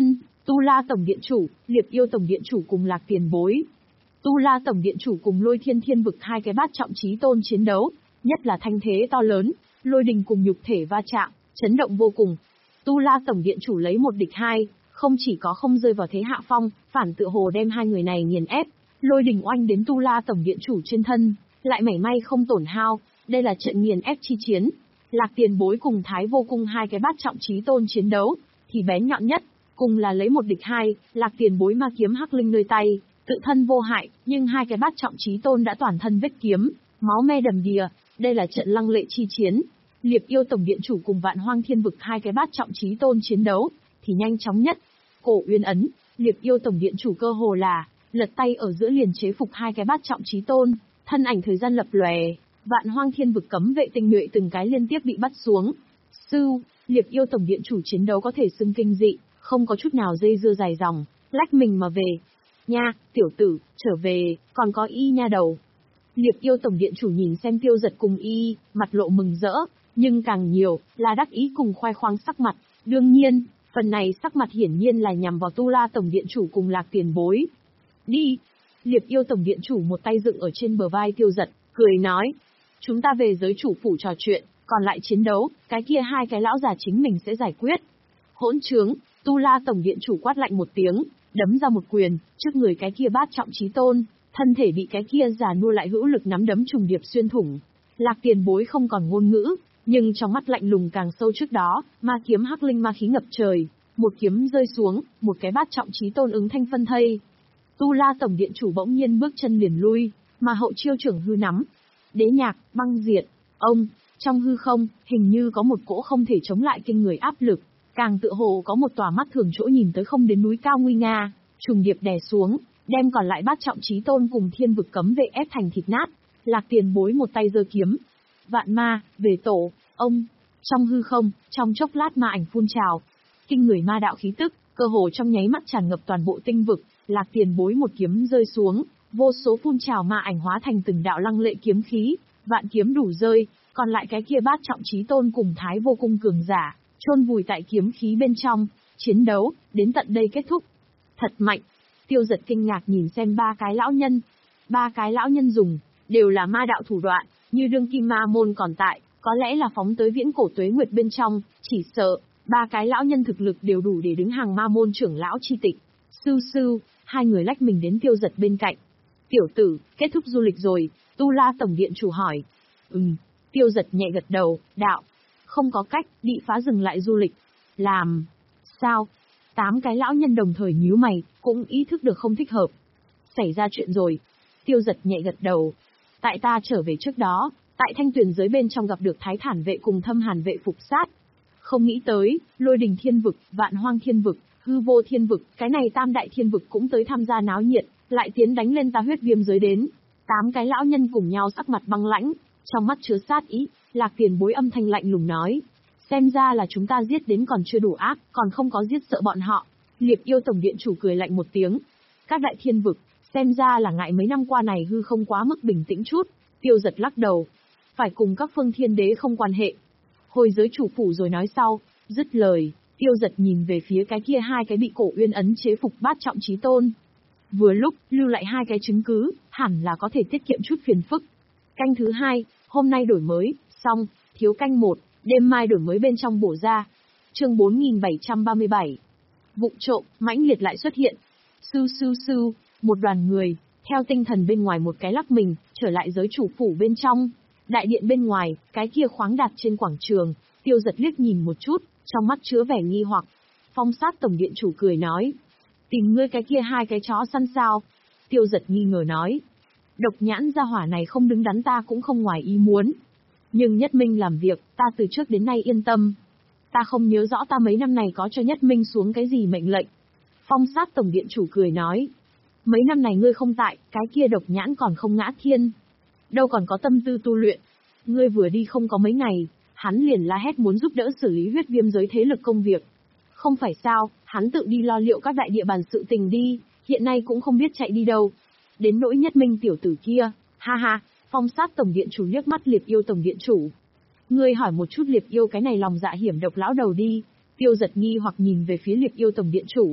Tu La Tổng Điện Chủ, Liệp Yêu Tổng Điện Chủ cùng Lạc Tiền Bối. Tu La Tổng Điện Chủ cùng Lôi Thiên Thiên Vực hai cái bát trọng chí tôn chiến đấu, nhất là thanh thế to lớn, lôi đình cùng nhục thể va chạm, chấn động vô cùng. Tu La Tổng Điện Chủ lấy một địch hai, không chỉ có không rơi vào thế hạ phong, phản tựa hồ đem hai người này nghiền ép, lôi đình oanh đến Tu La Tổng Điện Chủ trên thân, lại mảy may không tổn hao, đây là trận nghiền ép chi chiến. Lạc Tiền Bối cùng Thái Vô Cung hai cái bát trọng chí tôn chiến đấu, thì bén nhọn nhất, cùng là lấy một địch hai, Lạc Tiền Bối ma kiếm hắc linh nơi tay, tự thân vô hại, nhưng hai cái bát trọng chí tôn đã toàn thân vết kiếm, máu me đầm đìa, đây là trận lăng lệ chi chiến. Liệp Yêu Tổng Điện Chủ cùng Vạn Hoang Thiên Vực hai cái bát trọng chí tôn chiến đấu, thì nhanh chóng nhất. Cổ Uyên ấn, Liệp Yêu Tổng Điện Chủ cơ hồ là lật tay ở giữa liền chế phục hai cái bát trọng chí tôn, thân ảnh thời gian lập lòe, Vạn Hoang Thiên Vực cấm vệ tinh nhuệ từng cái liên tiếp bị bắt xuống. Sư, Liệp Yêu Tổng Điện Chủ chiến đấu có thể xưng kinh dị, không có chút nào dây dưa dài dòng, lách mình mà về. Nha, tiểu tử, trở về, còn có y nha đầu. Liệp Yêu Tổng Điện Chủ nhìn xem Tiêu Giật cùng y, mặt lộ mừng rỡ, nhưng càng nhiều là đắc ý cùng khoe khoang sắc mặt. Đương nhiên, phần này sắc mặt hiển nhiên là nhằm vào Tu La Tổng Điện Chủ cùng Lạc Tiền Bối. Đi! Liệp Yêu Tổng Điện Chủ một tay dựng ở trên bờ vai Tiêu Giật, cười nói. Chúng ta về giới chủ phủ trò chuyện, còn lại chiến đấu, cái kia hai cái lão già chính mình sẽ giải quyết. Hỗn trướng, Tu La Tổng Điện Chủ quát lạnh một tiếng, đấm ra một quyền, trước người cái kia bát trọng chí tôn, thân thể bị cái kia già nua lại hữu lực nắm đấm trùng điệp xuyên thủng. Lạc Tiền Bối không còn ngôn ngữ, nhưng trong mắt lạnh lùng càng sâu trước đó, ma kiếm hắc linh ma khí ngập trời, một kiếm rơi xuống, một cái bát trọng chí tôn ứng thanh phân thây. Tu La Tổng Điện Chủ bỗng nhiên bước chân liền lui, mà hậu chiêu trưởng hư nắm. Đế nhạc, băng diệt, ông, trong hư không, hình như có một cỗ không thể chống lại kinh người áp lực, càng tựa hồ có một tòa mắt thường chỗ nhìn tới không đến núi cao nguy nga, trùng điệp đè xuống, đem còn lại bát trọng chí tôn cùng thiên vực cấm vệ ép thành thịt nát. Lạc Tiền Bối một tay giơ kiếm. Vạn ma, về tổ, ông. Trong hư không, trong chốc lát ma ảnh phun trào. Kinh người ma đạo khí tức, cơ hồ trong nháy mắt tràn ngập toàn bộ tinh vực. Lạc Tiền Bối một kiếm rơi xuống, vô số phun trào ma ảnh hóa thành từng đạo lăng lệ kiếm khí, vạn kiếm đủ rơi, còn lại cái kia bát trọng chí tôn cùng Thái Vô Cung cường giả, chôn vùi tại kiếm khí bên trong. Chiến đấu, đến tận đây kết thúc. Thật mạnh. Tiêu Giật kinh ngạc nhìn xem ba cái lão nhân. Ba cái lão nhân dùng, đều là ma đạo thủ đoạn, như đương kim ma môn còn tại, có lẽ là phóng tới viễn cổ tuế nguyệt bên trong, chỉ sợ, ba cái lão nhân thực lực đều đủ để đứng hàng ma môn trưởng lão chi tịch. Sư sư, hai người lách mình đến Tiêu Giật bên cạnh. Tiểu tử, kết thúc du lịch rồi, Tu La Tổng Điện Chủ hỏi. Ừm, Tiêu Giật nhẹ gật đầu, đạo. Không có cách, bị phá dừng lại du lịch. Làm. Sao? Tám cái lão nhân đồng thời nhíu mày, cũng ý thức được không thích hợp. Xảy ra chuyện rồi. Tiêu Giật nhẹ gật đầu. Tại ta trở về trước đó, tại thanh tuyền giới bên trong gặp được Thái Thản vệ cùng Thâm Hàn vệ phục sát. Không nghĩ tới, Lôi Đình Thiên Vực, Vạn Hoang Thiên Vực, Hư Vô Thiên Vực, cái này tam đại thiên vực cũng tới tham gia náo nhiệt, lại tiến đánh lên ta Huyết Viêm giới đến. Tám cái lão nhân cùng nhau sắc mặt băng lãnh, trong mắt chứa sát ý. Lạc Tiền Bối âm thanh lạnh lùng nói. Xem ra là chúng ta giết đến còn chưa đủ ác, còn không có giết sợ bọn họ. Liệp Yêu Tổng Điện Chủ cười lạnh một tiếng. Các đại thiên vực, xem ra là ngại mấy năm qua này hư không quá mức bình tĩnh chút. Tiêu Giật lắc đầu. Phải cùng các phương thiên đế không quan hệ. Hồi giới chủ phủ rồi nói sau. Dứt lời, Tiêu Giật nhìn về phía cái kia hai cái bị Cổ Uyên ấn chế phục bát trọng chí tôn. Vừa lúc, lưu lại hai cái chứng cứ, hẳn là có thể tiết kiệm chút phiền phức. Canh thứ hai, hôm nay đổi mới, xong, thiếu canh một, đêm mai đổi mới bên trong bổ ra. Chương bốn nghìn bảy trăm ba mươi bảy. Vụng trộm, mãnh liệt lại xuất hiện. Sư sư sư, một đoàn người, theo tinh thần bên ngoài một cái lắc mình, trở lại giới chủ phủ bên trong. Đại điện bên ngoài, cái kia khoáng đạt trên quảng trường, Tiêu Giật liếc nhìn một chút, trong mắt chứa vẻ nghi hoặc. Phong Sát Tổng Điện Chủ cười nói. Tìm ngươi cái kia hai cái chó săn sao? Tiêu Giật nghi ngờ nói. Độc nhãn gia hỏa này không đứng đắn ta cũng không ngoài ý muốn. Nhưng Nhất Minh làm việc, ta từ trước đến nay yên tâm. Ta không nhớ rõ ta mấy năm này có cho Nhất Minh xuống cái gì mệnh lệnh. Phong Sát Tổng Điện Chủ cười nói. Mấy năm này ngươi không tại, cái kia độc nhãn còn không ngã thiên. Đâu còn có tâm tư tu luyện. Ngươi vừa đi không có mấy ngày, hắn liền la hét muốn giúp đỡ xử lý Huyết Viêm giới thế lực công việc. Không phải sao, hắn tự đi lo liệu các đại địa bàn sự tình đi, hiện nay cũng không biết chạy đi đâu. Đến nỗi Nhất Minh tiểu tử kia, ha ha. Phong Sát Tổng Điện Chủ liếc mắt Liệp Yêu Tổng Điện Chủ. Ngươi hỏi một chút Liệp Yêu cái này lòng dạ hiểm độc lão đầu đi. Tiêu Giật nghi hoặc nhìn về phía Liệp Yêu Tổng Điện Chủ.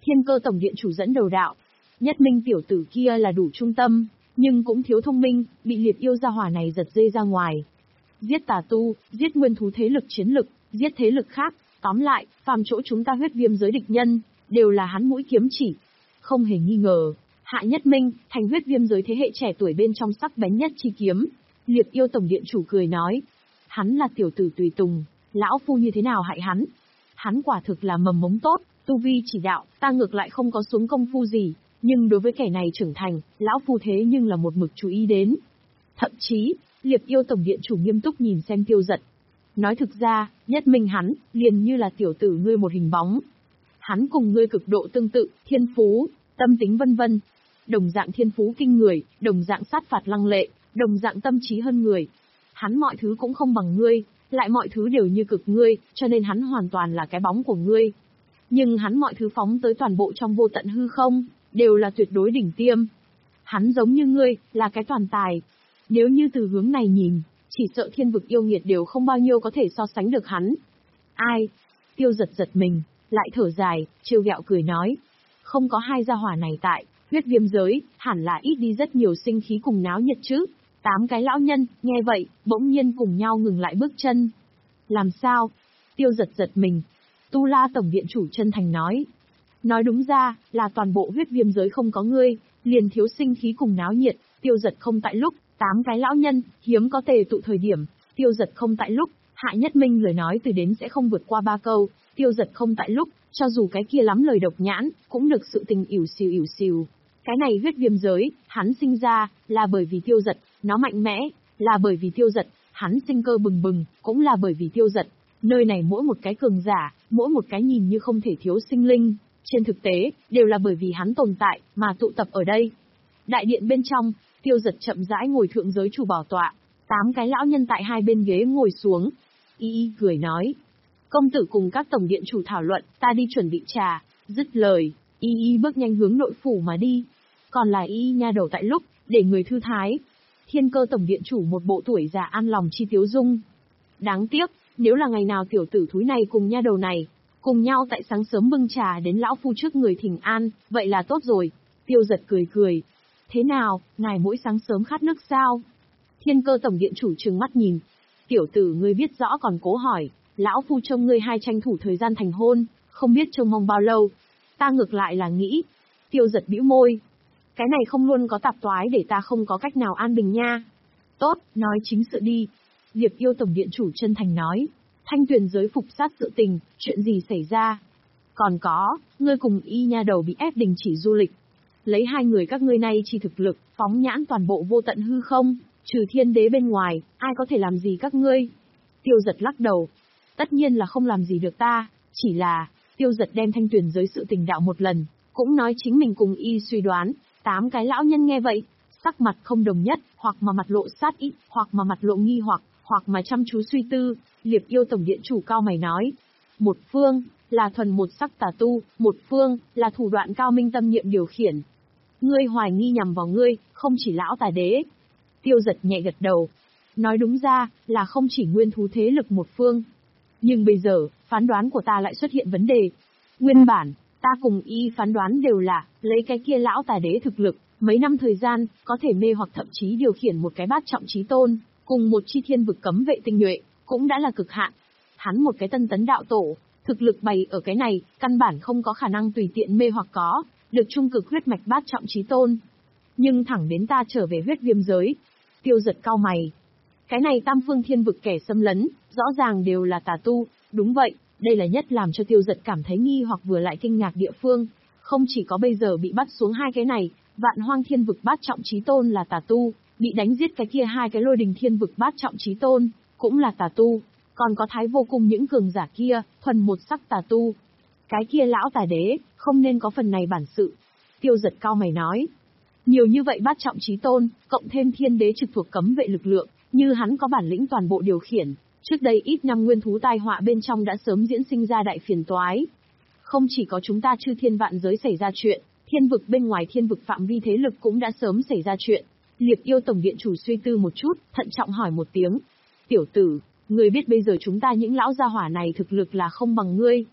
Thiên Cơ tổng điện chủ dẫn đầu đạo. Nhất Minh tiểu tử kia là đủ trung tâm, nhưng cũng thiếu thông minh, bị liệp yêu gia hỏa này giật dây ra ngoài. Giết tà tu, giết nguyên thú thế lực chiến lực, giết thế lực khác, tóm lại, phàm chỗ chúng ta huyết viêm giới địch nhân, đều là hắn mũi kiếm chỉ. Không hề nghi ngờ, Hạ Nhất Minh, thành huyết viêm giới thế hệ trẻ tuổi bên trong sắc bén nhất chi kiếm. Liệp yêu tổng điện chủ cười nói. Hắn là tiểu tử tùy tùng, lão phu như thế nào hại hắn? Hắn quả thực là mầm mống tốt, tu vi chỉ đạo, ta ngược lại không có xuống công phu gì, nhưng đối với kẻ này trưởng thành, lão phu thế nhưng là một mực chú ý đến. Thậm chí, Liệp yêu tổng điện chủ nghiêm túc nhìn xem Tiêu Dật. Nói thực ra, Nhất Minh hắn, liền như là tiểu tử ngươi một hình bóng. Hắn cùng ngươi cực độ tương tự, thiên phú, tâm tính vân vân. Đồng dạng thiên phú kinh người, đồng dạng sát phạt lăng lệ, đồng dạng tâm trí hơn người. Hắn mọi thứ cũng không bằng ngươi, lại mọi thứ đều như cực ngươi, cho nên hắn hoàn toàn là cái bóng của ngươi. Nhưng hắn mọi thứ phóng tới toàn bộ trong vô tận hư không, đều là tuyệt đối đỉnh tiêm. Hắn giống như ngươi, là cái toàn tài. Nếu như từ hướng này nhìn, chỉ sợ thiên vực yêu nghiệt đều không bao nhiêu có thể so sánh được hắn. Ai? Tiêu Dật giật mình, lại thở dài, trêu ghẹo cười nói. Không có hai gia hỏa này tại, huyết viêm giới, hẳn là ít đi rất nhiều sinh khí cùng náo nhiệt chứ. Tám cái lão nhân, nghe vậy, bỗng nhiên cùng nhau ngừng lại bước chân. Làm sao? Tiêu Dật giật mình. Tu La tổng điện chủ chân thành nói. Nói đúng ra, là toàn bộ huyết viêm giới không có ngươi, liền thiếu sinh khí cùng náo nhiệt. Tiêu Dật không tại lúc, tám cái lão nhân, hiếm có tề tụ thời điểm. Tiêu Dật không tại lúc, Hạ Nhất Minh lời nói từ đến sẽ không vượt qua ba câu. Tiêu Dật không tại lúc, cho dù cái kia lắm lời độc nhãn, cũng được sự tình ỉu xìu ỉu xìu. Cái này huyết viêm giới, hắn sinh ra, là bởi vì Tiêu Dật, nó mạnh mẽ, là bởi vì Tiêu Dật, hắn sinh cơ bừng bừng, cũng là bởi vì Tiêu Dật. Nơi này mỗi một cái cường giả, mỗi một cái nhìn như không thể thiếu sinh linh, trên thực tế, đều là bởi vì hắn tồn tại, mà tụ tập ở đây. Đại điện bên trong, Tiêu Dật chậm rãi ngồi thượng giới chủ bảo tọa, tám cái lão nhân tại hai bên ghế ngồi xuống. Y Y cười nói. Công tử cùng các tổng điện chủ thảo luận, ta đi chuẩn bị trà, dứt lời, Y Y bước nhanh hướng nội phủ mà đi. Còn là Y Y nha đầu tại lúc, để người thư thái. Thiên Cơ tổng điện chủ một bộ tuổi già an lòng chi tiếu dung. Đáng tiếc, nếu là ngày nào tiểu tử thúi này cùng nha đầu này, cùng nhau tại sáng sớm bưng trà đến lão phu trước người thỉnh an, vậy là tốt rồi. Tiêu Dật cười cười. Thế nào, ngài mỗi sáng sớm khát nước sao? Thiên Cơ tổng điện chủ trừng mắt nhìn. Tiểu tử ngươi biết rõ còn cố hỏi, lão phu trông ngươi hai tranh thủ thời gian thành hôn, không biết trông mong bao lâu. Ta ngược lại là nghĩ. Tiêu Dật bĩu môi. Cái này không luôn có tạp toái để ta không có cách nào an bình nha. Tốt, nói chính sự đi. Liệp yêu tổng điện chủ chân thành nói. Thanh Tuyền giới phục sát sự tình, chuyện gì xảy ra? Còn có, ngươi cùng Y nha đầu bị ép đình chỉ du lịch. Lấy hai người các ngươi này chi thực lực, phóng nhãn toàn bộ vô tận hư không, trừ thiên đế bên ngoài, ai có thể làm gì các ngươi? Tiêu Dật lắc đầu. Tất nhiên là không làm gì được ta, chỉ là, Tiêu Dật đem Thanh Tuyền giới sự tình đạo một lần, cũng nói chính mình cùng Y suy đoán. Tám cái lão nhân nghe vậy, sắc mặt không đồng nhất, hoặc mà mặt lộ sát ý, hoặc mà mặt lộ nghi hoặc, hoặc mà chăm chú suy tư. Liệp yêu tổng điện chủ cao mày nói. Một phương, là thuần một sắc tà tu, một phương, là thủ đoạn cao minh tâm niệm điều khiển. Ngươi hoài nghi nhằm vào ngươi, không chỉ lão tà đế. Tiêu Dật nhẹ gật đầu. Nói đúng ra, là không chỉ nguyên thú thế lực một phương. Nhưng bây giờ, phán đoán của ta lại xuất hiện vấn đề. Nguyên bản, ta cùng Y phán đoán đều là, lấy cái kia lão tà đế thực lực, mấy năm thời gian, có thể mê hoặc thậm chí điều khiển một cái bát trọng chí tôn, cùng một chi thiên vực cấm vệ tinh nhuệ, cũng đã là cực hạn. Hắn một cái tân tấn đạo tổ, thực lực bày ở cái này, căn bản không có khả năng tùy tiện mê hoặc có, được trung cực huyết mạch bát trọng chí tôn. Nhưng thẳng đến ta trở về huyết viêm giới. Tiêu Dật cao mày. Cái này tam phương thiên vực kẻ xâm lấn, rõ ràng đều là tà tu, đúng vậy, đây là nhất làm cho Tiêu Dật cảm thấy nghi hoặc vừa lại kinh ngạc địa phương. Không chỉ có bây giờ bị bắt xuống hai cái này, vạn hoang thiên vực bát trọng chí tôn là tà tu, bị đánh giết cái kia hai cái lôi đình thiên vực bát trọng chí tôn, cũng là tà tu, còn có thái vô cùng những cường giả kia, thuần một sắc tà tu. Cái kia lão tà đế, không nên có phần này bản sự. Tiêu Dật cao mày nói. Nhiều như vậy bát trọng chí tôn, cộng thêm thiên đế trực thuộc cấm vệ lực lượng, như hắn có bản lĩnh toàn bộ điều khiển. Trước đây ít năm nguyên thú tai họa bên trong đã sớm diễn sinh ra đại phiền toái. Không chỉ có chúng ta chư thiên vạn giới xảy ra chuyện, thiên vực bên ngoài thiên vực phạm vi thế lực cũng đã sớm xảy ra chuyện. Liệp yêu tổng điện chủ suy tư một chút, thận trọng hỏi một tiếng. Tiểu tử, ngươi biết bây giờ chúng ta những lão gia hỏa này thực lực là không bằng ngươi.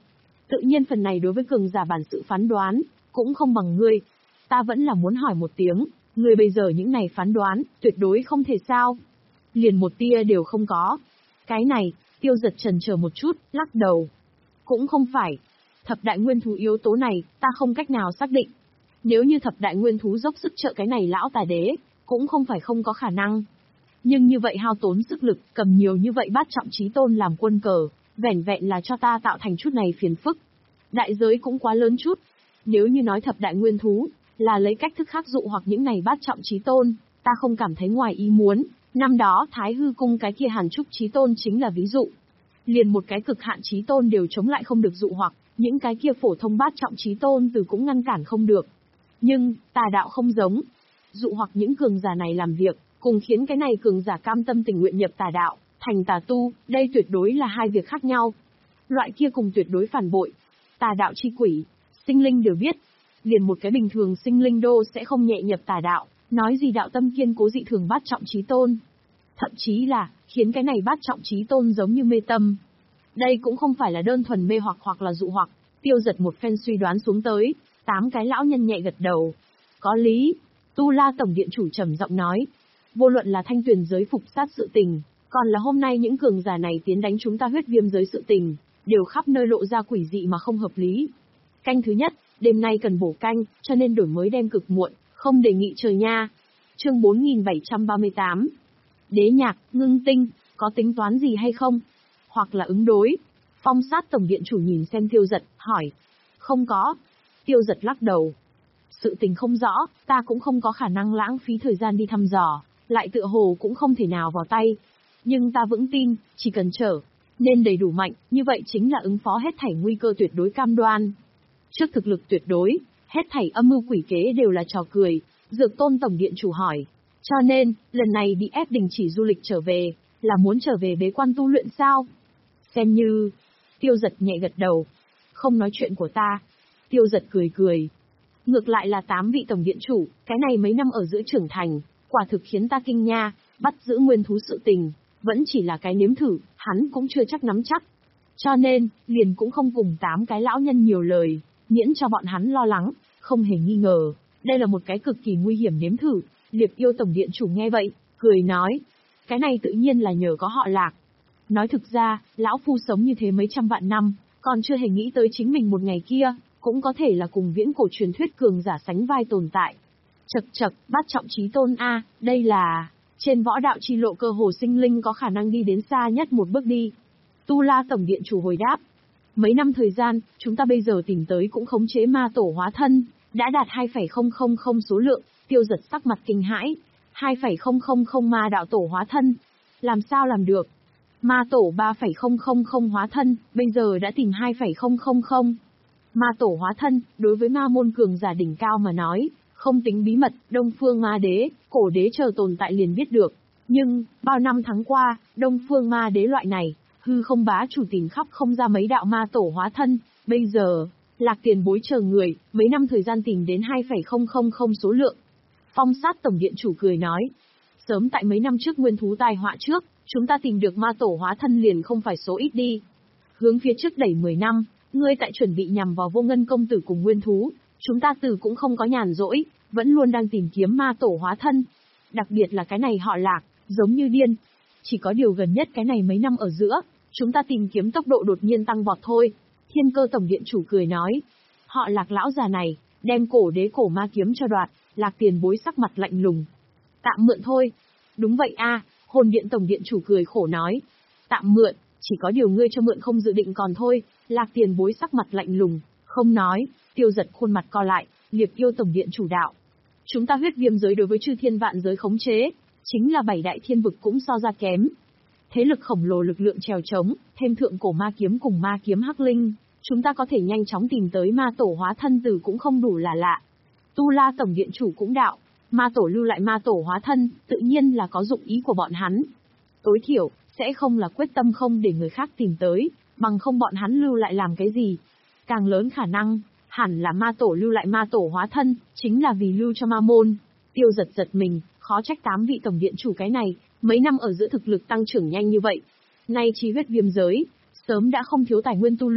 Tự nhiên phần này đối với cường giả bản sự phán đoán, cũng không bằng ngươi. Ta vẫn là muốn hỏi một tiếng, ngươi bây giờ những này phán đoán, tuyệt đối không thể sao. Liền một tia đều không có. Cái này, Tiêu Giật chần chờ một chút, lắc đầu. Cũng không phải. Thập đại nguyên thú yếu tố này, ta không cách nào xác định. Nếu như thập đại nguyên thú dốc sức trợ cái này lão tà đế, cũng không phải không có khả năng. Nhưng như vậy hao tốn sức lực, cầm nhiều như vậy bát trọng chí tôn làm quân cờ, vẻn vẹn là cho ta tạo thành chút này phiền phức. Đại giới cũng quá lớn chút. Nếu như nói thập đại nguyên thú, là lấy cách thức khác dụ hoặc những này bát trọng chí tôn, ta không cảm thấy ngoài ý muốn. Năm đó Thái Hư Cung cái kia Hàn Trúc chí tôn chính là ví dụ. Liền một cái cực hạn chí tôn đều chống lại không được dụ hoặc, những cái kia phổ thông bát trọng chí tôn từ cũng ngăn cản không được. Nhưng, tà đạo không giống. Dụ hoặc những cường giả này làm việc, cùng khiến cái này cường giả cam tâm tình nguyện nhập tà đạo, thành tà tu, đây tuyệt đối là hai việc khác nhau. Loại kia cùng tuyệt đối phản bội. Tà đạo chi quỷ, sinh linh đều biết. Liền một cái bình thường sinh linh đô sẽ không nhẹ nhập tà đạo, nói gì đạo tâm kiên cố dị thường bát trọng chí tôn. Thậm chí là, khiến cái này bát trọng chí tôn giống như mê tâm. Đây cũng không phải là đơn thuần mê hoặc hoặc là dụ hoặc, Tiêu Giật một phen suy đoán xuống tới, tám cái lão nhân nhẹ gật đầu. Có lý, Tu La Tổng Điện Chủ trầm giọng nói. Vô luận là Thanh Tuyền giới phục sát sự tình, còn là hôm nay những cường giả này tiến đánh chúng ta huyết viêm giới sự tình, đều khắp nơi lộ ra quỷ dị mà không hợp lý. Canh thứ nhất, đêm nay cần bổ canh, cho nên đổi mới đem cực muộn, không đề nghị chờ nha. Chương bốn nghìn bảy trăm ba mươi tám. Đế nhạc, ngưng tinh, có tính toán gì hay không? Hoặc là ứng đối? Phong sát Tổng Điện Chủ nhìn xem Tiêu Giật, hỏi. Không có. Tiêu Giật lắc đầu. Sự tình không rõ, ta cũng không có khả năng lãng phí thời gian đi thăm dò, lại tựa hồ cũng không thể nào vào tay. Nhưng ta vững tin, chỉ cần trở, nên đầy đủ mạnh, như vậy chính là ứng phó hết thảy nguy cơ tuyệt đối cam đoan. Trước thực lực tuyệt đối, hết thảy âm mưu quỷ kế đều là trò cười, Dược Tôn Tổng Điện Chủ hỏi. Cho nên, lần này bị ép đình chỉ du lịch trở về, là muốn trở về bế quan tu luyện sao? Xem như... Tiêu Giật nhẹ gật đầu. Không nói chuyện của ta. Tiêu Giật cười cười. Ngược lại là tám vị Tổng Điện Chủ, cái này mấy năm ở giữa trưởng thành, quả thực khiến ta kinh nha, bắt giữ nguyên thú sự tình, vẫn chỉ là cái nếm thử, hắn cũng chưa chắc nắm chắc. Cho nên, liền cũng không cùng tám cái lão nhân nhiều lời, miễn cho bọn hắn lo lắng, không hề nghi ngờ. Đây là một cái cực kỳ nguy hiểm nếm thử. Liệp Yêu Tổng Điện Chủ nghe vậy, cười nói. Cái này tự nhiên là nhờ có họ Lạc. Nói thực ra, lão phu sống như thế mấy trăm vạn năm, còn chưa hề nghĩ tới chính mình một ngày kia, cũng có thể là cùng viễn cổ truyền thuyết cường giả sánh vai tồn tại. Chật chật, bát trọng chí tôn A, đây là... Trên võ đạo chi lộ cơ hồ sinh linh có khả năng đi đến xa nhất một bước đi. Tu La Tổng Điện Chủ hồi đáp. Mấy năm thời gian, chúng ta bây giờ tìm tới cũng khống chế ma tổ hóa thân, đã đạt hai phẩy không không không số lượng. Tiêu Giật sắc mặt kinh hãi. hai phẩy không không không ma đạo tổ hóa thân. Làm sao làm được? Ma tổ ba phẩy không không không hóa thân, bây giờ đã tìm hai phẩy không không không. Ma tổ hóa thân, đối với ma môn cường giả đỉnh cao mà nói, không tính bí mật, Đông Phương Ma Đế, cổ đế chờ tồn tại liền biết được. Nhưng, bao năm tháng qua, Đông Phương Ma Đế loại này, hư không bá chủ tìm khắp không ra mấy đạo ma tổ hóa thân, bây giờ, Lạc Tiền Bối chờ người, mấy năm thời gian tìm đến hai phẩy không không không số lượng. Phong sát Tổng Điện Chủ cười nói, sớm tại mấy năm trước nguyên thú tai họa trước, chúng ta tìm được ma tổ hóa thân liền không phải số ít đi. Hướng phía trước đẩy mười năm, ngươi tại chuẩn bị nhằm vào Vô Ngân công tử cùng nguyên thú, chúng ta từ cũng không có nhàn rỗi, vẫn luôn đang tìm kiếm ma tổ hóa thân. Đặc biệt là cái này họ Lạc, giống như điên. Chỉ có điều gần nhất cái này mấy năm ở giữa, chúng ta tìm kiếm tốc độ đột nhiên tăng vọt thôi. Thiên Cơ Tổng Điện Chủ cười nói, họ Lạc lão già này, đem cổ đế cổ ma kiếm cho đoạt. Lạc Tiền Bối sắc mặt lạnh lùng. Tạm mượn thôi. Đúng vậy a, Hồn Điện Tổng Điện Chủ cười khổ nói. Tạm mượn, chỉ có điều ngươi cho mượn không dự định còn thôi. Lạc Tiền Bối sắc mặt lạnh lùng, không nói. Tiêu Giật khuôn mặt co lại, Liệp Yêu Tổng Điện Chủ đạo. Chúng ta huyết viêm giới đối với chư thiên vạn giới khống chế, chính là bảy đại thiên vực cũng so ra kém. Thế lực khổng lồ lực lượng trèo trống, thêm thượng cổ ma kiếm cùng ma kiếm hắc linh, chúng ta có thể nhanh chóng tìm tới ma tổ hóa thân từ cũng không đủ là lạ. Tu La Tổng Điện Chủ cũng đạo, ma tổ lưu lại ma tổ hóa thân, tự nhiên là có dụng ý của bọn hắn. Tối thiểu, sẽ không là quyết tâm không để người khác tìm tới, bằng không bọn hắn lưu lại làm cái gì. Càng lớn khả năng, hẳn là ma tổ lưu lại ma tổ hóa thân, chính là vì lưu cho ma môn. Tiêu Giật giật mình, khó trách tám vị Tổng Điện Chủ cái này, mấy năm ở giữa thực lực tăng trưởng nhanh như vậy. Nay chi huyết viêm giới, sớm đã không thiếu tài nguyên tu luyện,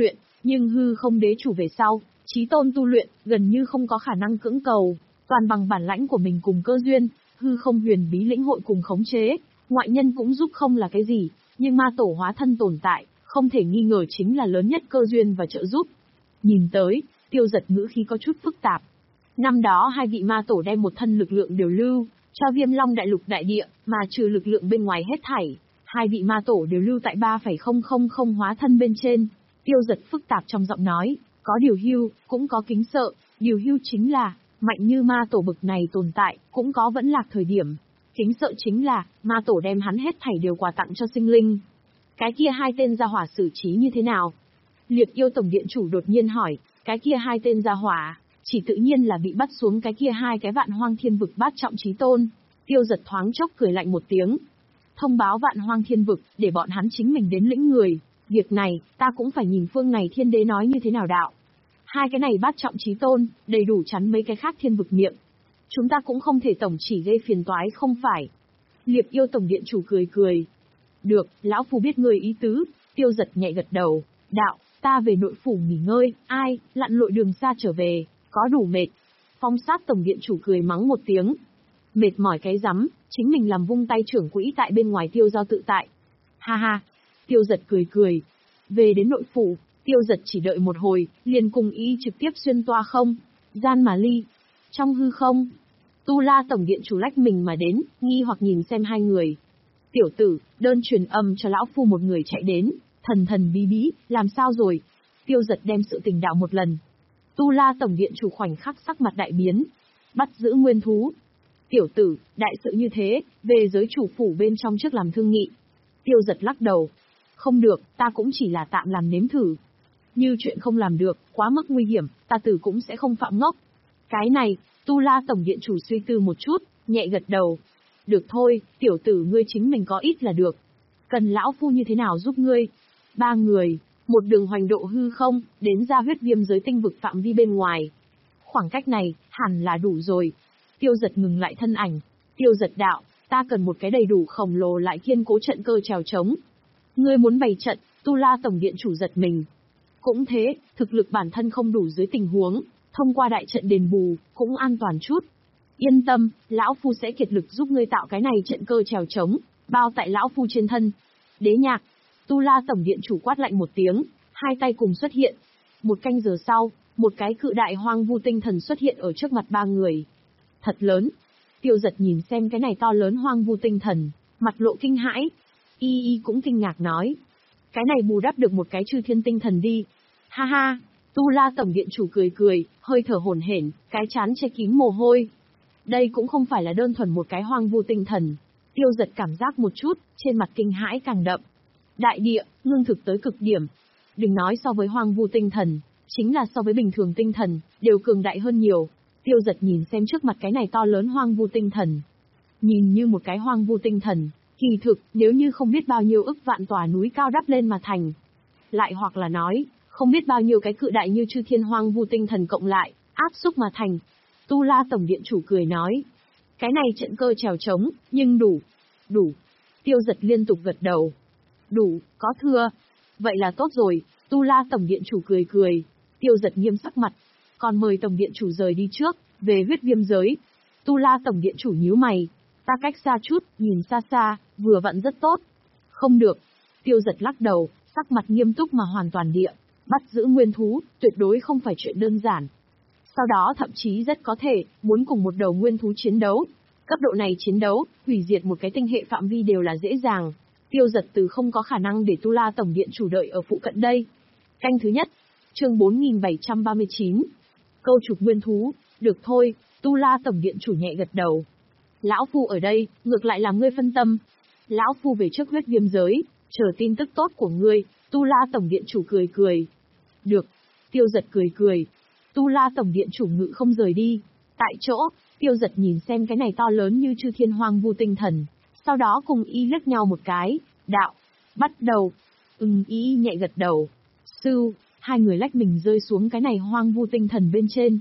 Nhưng hư không đế chủ về sau, chí tôn tu luyện, gần như không có khả năng cưỡng cầu, toàn bằng bản lãnh của mình cùng cơ duyên, hư không huyền bí lĩnh hội cùng khống chế, ngoại nhân cũng giúp không là cái gì, nhưng ma tổ hóa thân tồn tại, không thể nghi ngờ chính là lớn nhất cơ duyên và trợ giúp. Nhìn tới, Tiêu Dật ngữ khí có chút phức tạp. Năm đó hai vị ma tổ đem một thân lực lượng đều lưu, cho Viêm Long đại lục đại địa, mà trừ lực lượng bên ngoài hết thảy, hai vị ma tổ đều lưu tại ba phẩy không không không hóa thân bên trên. Tiêu Dật phức tạp trong giọng nói, có điều hưu, cũng có kính sợ, điều hưu chính là, mạnh như ma tổ bực này tồn tại, cũng có vẫn lạc thời điểm. Kính sợ chính là, ma tổ đem hắn hết thảy đều quà tặng cho sinh linh. Cái kia hai tên gia hỏa xử trí như thế nào? Liệt yêu tổng điện chủ đột nhiên hỏi, cái kia hai tên gia hỏa, chỉ tự nhiên là bị bắt xuống cái kia hai cái vạn hoang thiên vực bát trọng chí tôn. Tiêu Dật thoáng chốc cười lạnh một tiếng. Thông báo vạn hoang thiên vực, để bọn hắn chính mình đến lĩnh người. Việc này, ta cũng phải nhìn phương này thiên đế nói như thế nào đạo. Hai cái này bát trọng chí tôn, đầy đủ chắn mấy cái khác thiên vực miệng. Chúng ta cũng không thể tổng chỉ gây phiền toái không phải. Liệp yêu tổng điện chủ cười cười. Được, lão phu biết người ý tứ. Tiêu Dật nhẹ gật đầu. Đạo, ta về nội phủ nghỉ ngơi, ai, lặn lội đường xa trở về, có đủ mệt. Phong sát tổng điện chủ cười mắng một tiếng. Mệt mỏi cái rắm, chính mình làm vung tay trưởng quỹ tại bên ngoài tiêu giao tự tại. Ha ha. Tiêu Dật cười cười. Về đến nội phủ, Tiêu Dật chỉ đợi một hồi, liền cùng y trực tiếp xuyên toa không, gian mà ly. Trong hư không, Tu La tổng điện chủ lách mình mà đến, nghi hoặc nhìn xem hai người. Tiểu tử, đơn truyền âm cho lão phu một người chạy đến, thần thần bí bí, làm sao rồi? Tiêu Dật đem sự tình đạo một lần. Tu La tổng điện chủ khoảnh khắc sắc mặt đại biến. Bắt giữ nguyên thú. Tiểu tử, đại sự như thế, về giới chủ phủ bên trong trước làm thương nghị. Tiêu Dật lắc đầu. Không được, ta cũng chỉ là tạm làm nếm thử. Như chuyện không làm được, quá mức nguy hiểm, ta tử cũng sẽ không phạm ngốc. Cái này, Tu La tổng điện chủ suy tư một chút, nhẹ gật đầu. Được thôi, tiểu tử ngươi chính mình có ít là được. Cần lão phu như thế nào giúp ngươi? Ba người, một đường hoành độ hư không, đến ra huyết viêm giới tinh vực phạm vi bên ngoài. Khoảng cách này, hẳn là đủ rồi. Tiêu Dật ngừng lại thân ảnh. Tiêu Dật đạo, ta cần một cái đầy đủ khổng lồ lại kiên cố trận cơ trèo trống. Ngươi muốn bày trận, Tu La tổng điện chủ giật mình. Cũng thế, thực lực bản thân không đủ dưới tình huống, thông qua đại trận đền bù, cũng an toàn chút. Yên tâm, lão phu sẽ kiệt lực giúp ngươi tạo cái này trận cơ trèo trống, bao tại lão phu trên thân. Đế nhạc, Tu La tổng điện chủ quát lạnh một tiếng, hai tay cùng xuất hiện. Một canh giờ sau, một cái cự đại hoang vu tinh thần xuất hiện ở trước mặt ba người. Thật lớn. Tiêu Dật nhìn xem cái này to lớn hoang vu tinh thần, mặt lộ kinh hãi. Y Y cũng kinh ngạc nói. Cái này bù đắp được một cái chư thiên tinh thần đi. Ha ha, Tu La tổng điện chủ cười cười, hơi thở hổn hển, cái chán che kín mồ hôi. Đây cũng không phải là đơn thuần một cái hoang vu tinh thần. Tiêu Dật cảm giác một chút, trên mặt kinh hãi càng đậm. Đại địa, ngưng thực tới cực điểm. Đừng nói so với hoang vu tinh thần, chính là so với bình thường tinh thần, đều cường đại hơn nhiều. Tiêu Dật nhìn xem trước mặt cái này to lớn hoang vu tinh thần. Nhìn như một cái hoang vu tinh thần, kỳ thực, nếu như không biết bao nhiêu ức vạn tòa núi cao đắp lên mà thành. Lại hoặc là nói, không biết bao nhiêu cái cự đại như chư thiên hoang vu tinh thần cộng lại, áp xúc mà thành. Tu La tổng điện chủ cười nói. Cái này trận cơ trèo trống, nhưng đủ. Đủ. Tiêu Dật liên tục gật đầu. Đủ, có thưa. Vậy là tốt rồi, Tu La tổng điện chủ cười cười. Tiêu Dật nghiêm sắc mặt. Còn mời tổng điện chủ rời đi trước, về huyết viêm giới. Tu La tổng điện chủ nhíu mày. Ta cách xa chút, nhìn xa xa, vừa vặn rất tốt. Không được. Tiêu Dật lắc đầu, sắc mặt nghiêm túc mà hoàn toàn địa. Bắt giữ nguyên thú, tuyệt đối không phải chuyện đơn giản. Sau đó thậm chí rất có thể, muốn cùng một đầu nguyên thú chiến đấu. Cấp độ này chiến đấu, hủy diệt một cái tinh hệ phạm vi đều là dễ dàng. Tiêu Dật từ không có khả năng để Tu La tổng điện chủ đợi ở phụ cận đây. Canh thứ nhất, chương bốn nghìn bảy trăm ba mươi chín. Câu trục nguyên thú, được thôi, Tu La tổng điện chủ nhẹ gật đầu. Lão phu ở đây, ngược lại làm ngươi phân tâm. Lão phu về trước huyết viêm giới, chờ tin tức tốt của ngươi. Tu La tổng điện chủ cười cười. Được. Tiêu Dật cười cười. Tu La tổng điện chủ ngự không rời đi. Tại chỗ, Tiêu Dật nhìn xem cái này to lớn như chư thiên hoang vu tinh thần. Sau đó cùng y liếc nhau một cái. Đạo. Bắt đầu. Ừm y nhẹ gật đầu. Sư. Hai người lách mình rơi xuống cái này hoang vu tinh thần bên trên.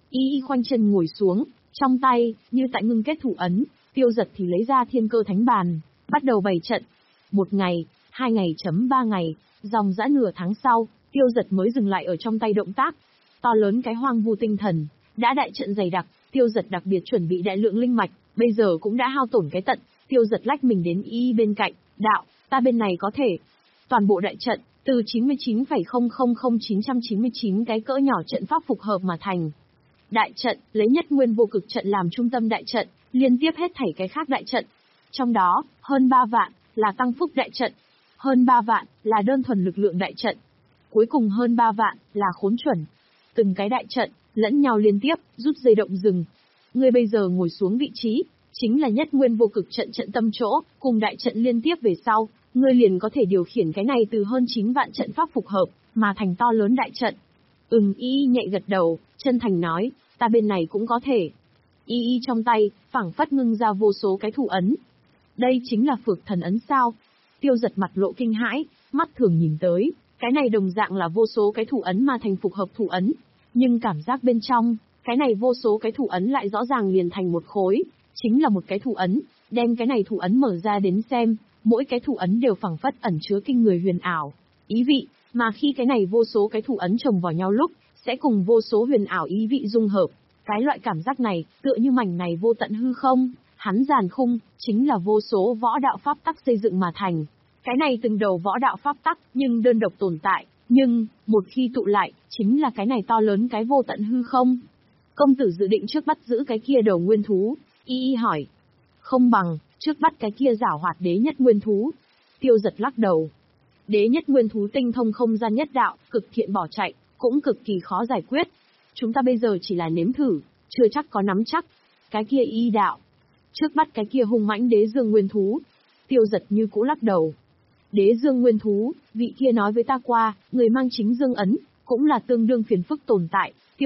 Y khoanh chân ngồi xuống. Trong tay, như tại ngưng kết thủ ấn. Tiêu Dật thì lấy ra thiên cơ thánh bàn. Bắt đầu bày trận. Một ngày, hai ngày chấm ba ngày. Dòng dã nửa tháng sau, Tiêu Giật mới dừng lại ở trong tay động tác. To lớn cái hoang vu tinh thần, đã đại trận dày đặc, Tiêu Giật đặc biệt chuẩn bị đại lượng linh mạch, bây giờ cũng đã hao tổn cái tận. Tiêu Giật lách mình đến y bên cạnh, đạo, ta bên này có thể. Toàn bộ đại trận, từ chín mươi chín phẩy không không không chín chín chín cái cỡ nhỏ trận pháp phục hợp mà thành. Đại trận, lấy nhất nguyên vô cực trận làm trung tâm đại trận, liên tiếp hết thảy cái khác đại trận. Trong đó, hơn ba vạn, là tăng phúc đại trận. Hơn ba vạn, là đơn thuần lực lượng đại trận. Cuối cùng hơn ba vạn, là khốn chuẩn. Từng cái đại trận, lẫn nhau liên tiếp, rút dây động rừng. Ngươi bây giờ ngồi xuống vị trí, chính là nhất nguyên vô cực trận trận tâm chỗ, cùng đại trận liên tiếp về sau, ngươi liền có thể điều khiển cái này từ hơn chín vạn trận pháp phục hợp, mà thành to lớn đại trận. Ừm, y y nhẹ gật đầu, chân thành nói, ta bên này cũng có thể. Y y trong tay, phảng phất ngưng ra vô số cái thủ ấn. Đây chính là phược thần ấn sao? Tiêu Giật mặt lộ kinh hãi, mắt thường nhìn tới, cái này đồng dạng là vô số cái thủ ấn mà thành phục hợp thủ ấn. Nhưng cảm giác bên trong, cái này vô số cái thủ ấn lại rõ ràng liền thành một khối, chính là một cái thủ ấn, đem cái này thủ ấn mở ra đến xem, mỗi cái thủ ấn đều phảng phất ẩn chứa kinh người huyền ảo, ý vị, mà khi cái này vô số cái thủ ấn chồng vào nhau lúc, sẽ cùng vô số huyền ảo ý vị dung hợp. Cái loại cảm giác này, tựa như mảnh này vô tận hư không, hắn giàn khung, chính là vô số võ đạo pháp tắc xây dựng mà thành. Cái này từng đầu võ đạo pháp tắc, nhưng đơn độc tồn tại, nhưng, một khi tụ lại, chính là cái này to lớn cái vô tận hư không. Công tử dự định trước bắt giữ cái kia đầu nguyên thú, y y hỏi. Không bằng, trước bắt cái kia giảo hoạt đế nhất nguyên thú. Tiêu Giật lắc đầu. Đế nhất nguyên thú tinh thông không gian nhất đạo, cực thiện bỏ chạy, cũng cực kỳ khó giải quyết. Chúng ta bây giờ chỉ là nếm thử, chưa chắc có nắm chắc. Cái kia y đạo. Trước bắt cái kia hung mãnh đế dương nguyên thú. Tiêu Giật như cũ lắc đầu. Đế dương nguyên thú, vị kia nói với ta qua, người mang chính dương ấn, cũng là tương đương phiền phức tồn tại.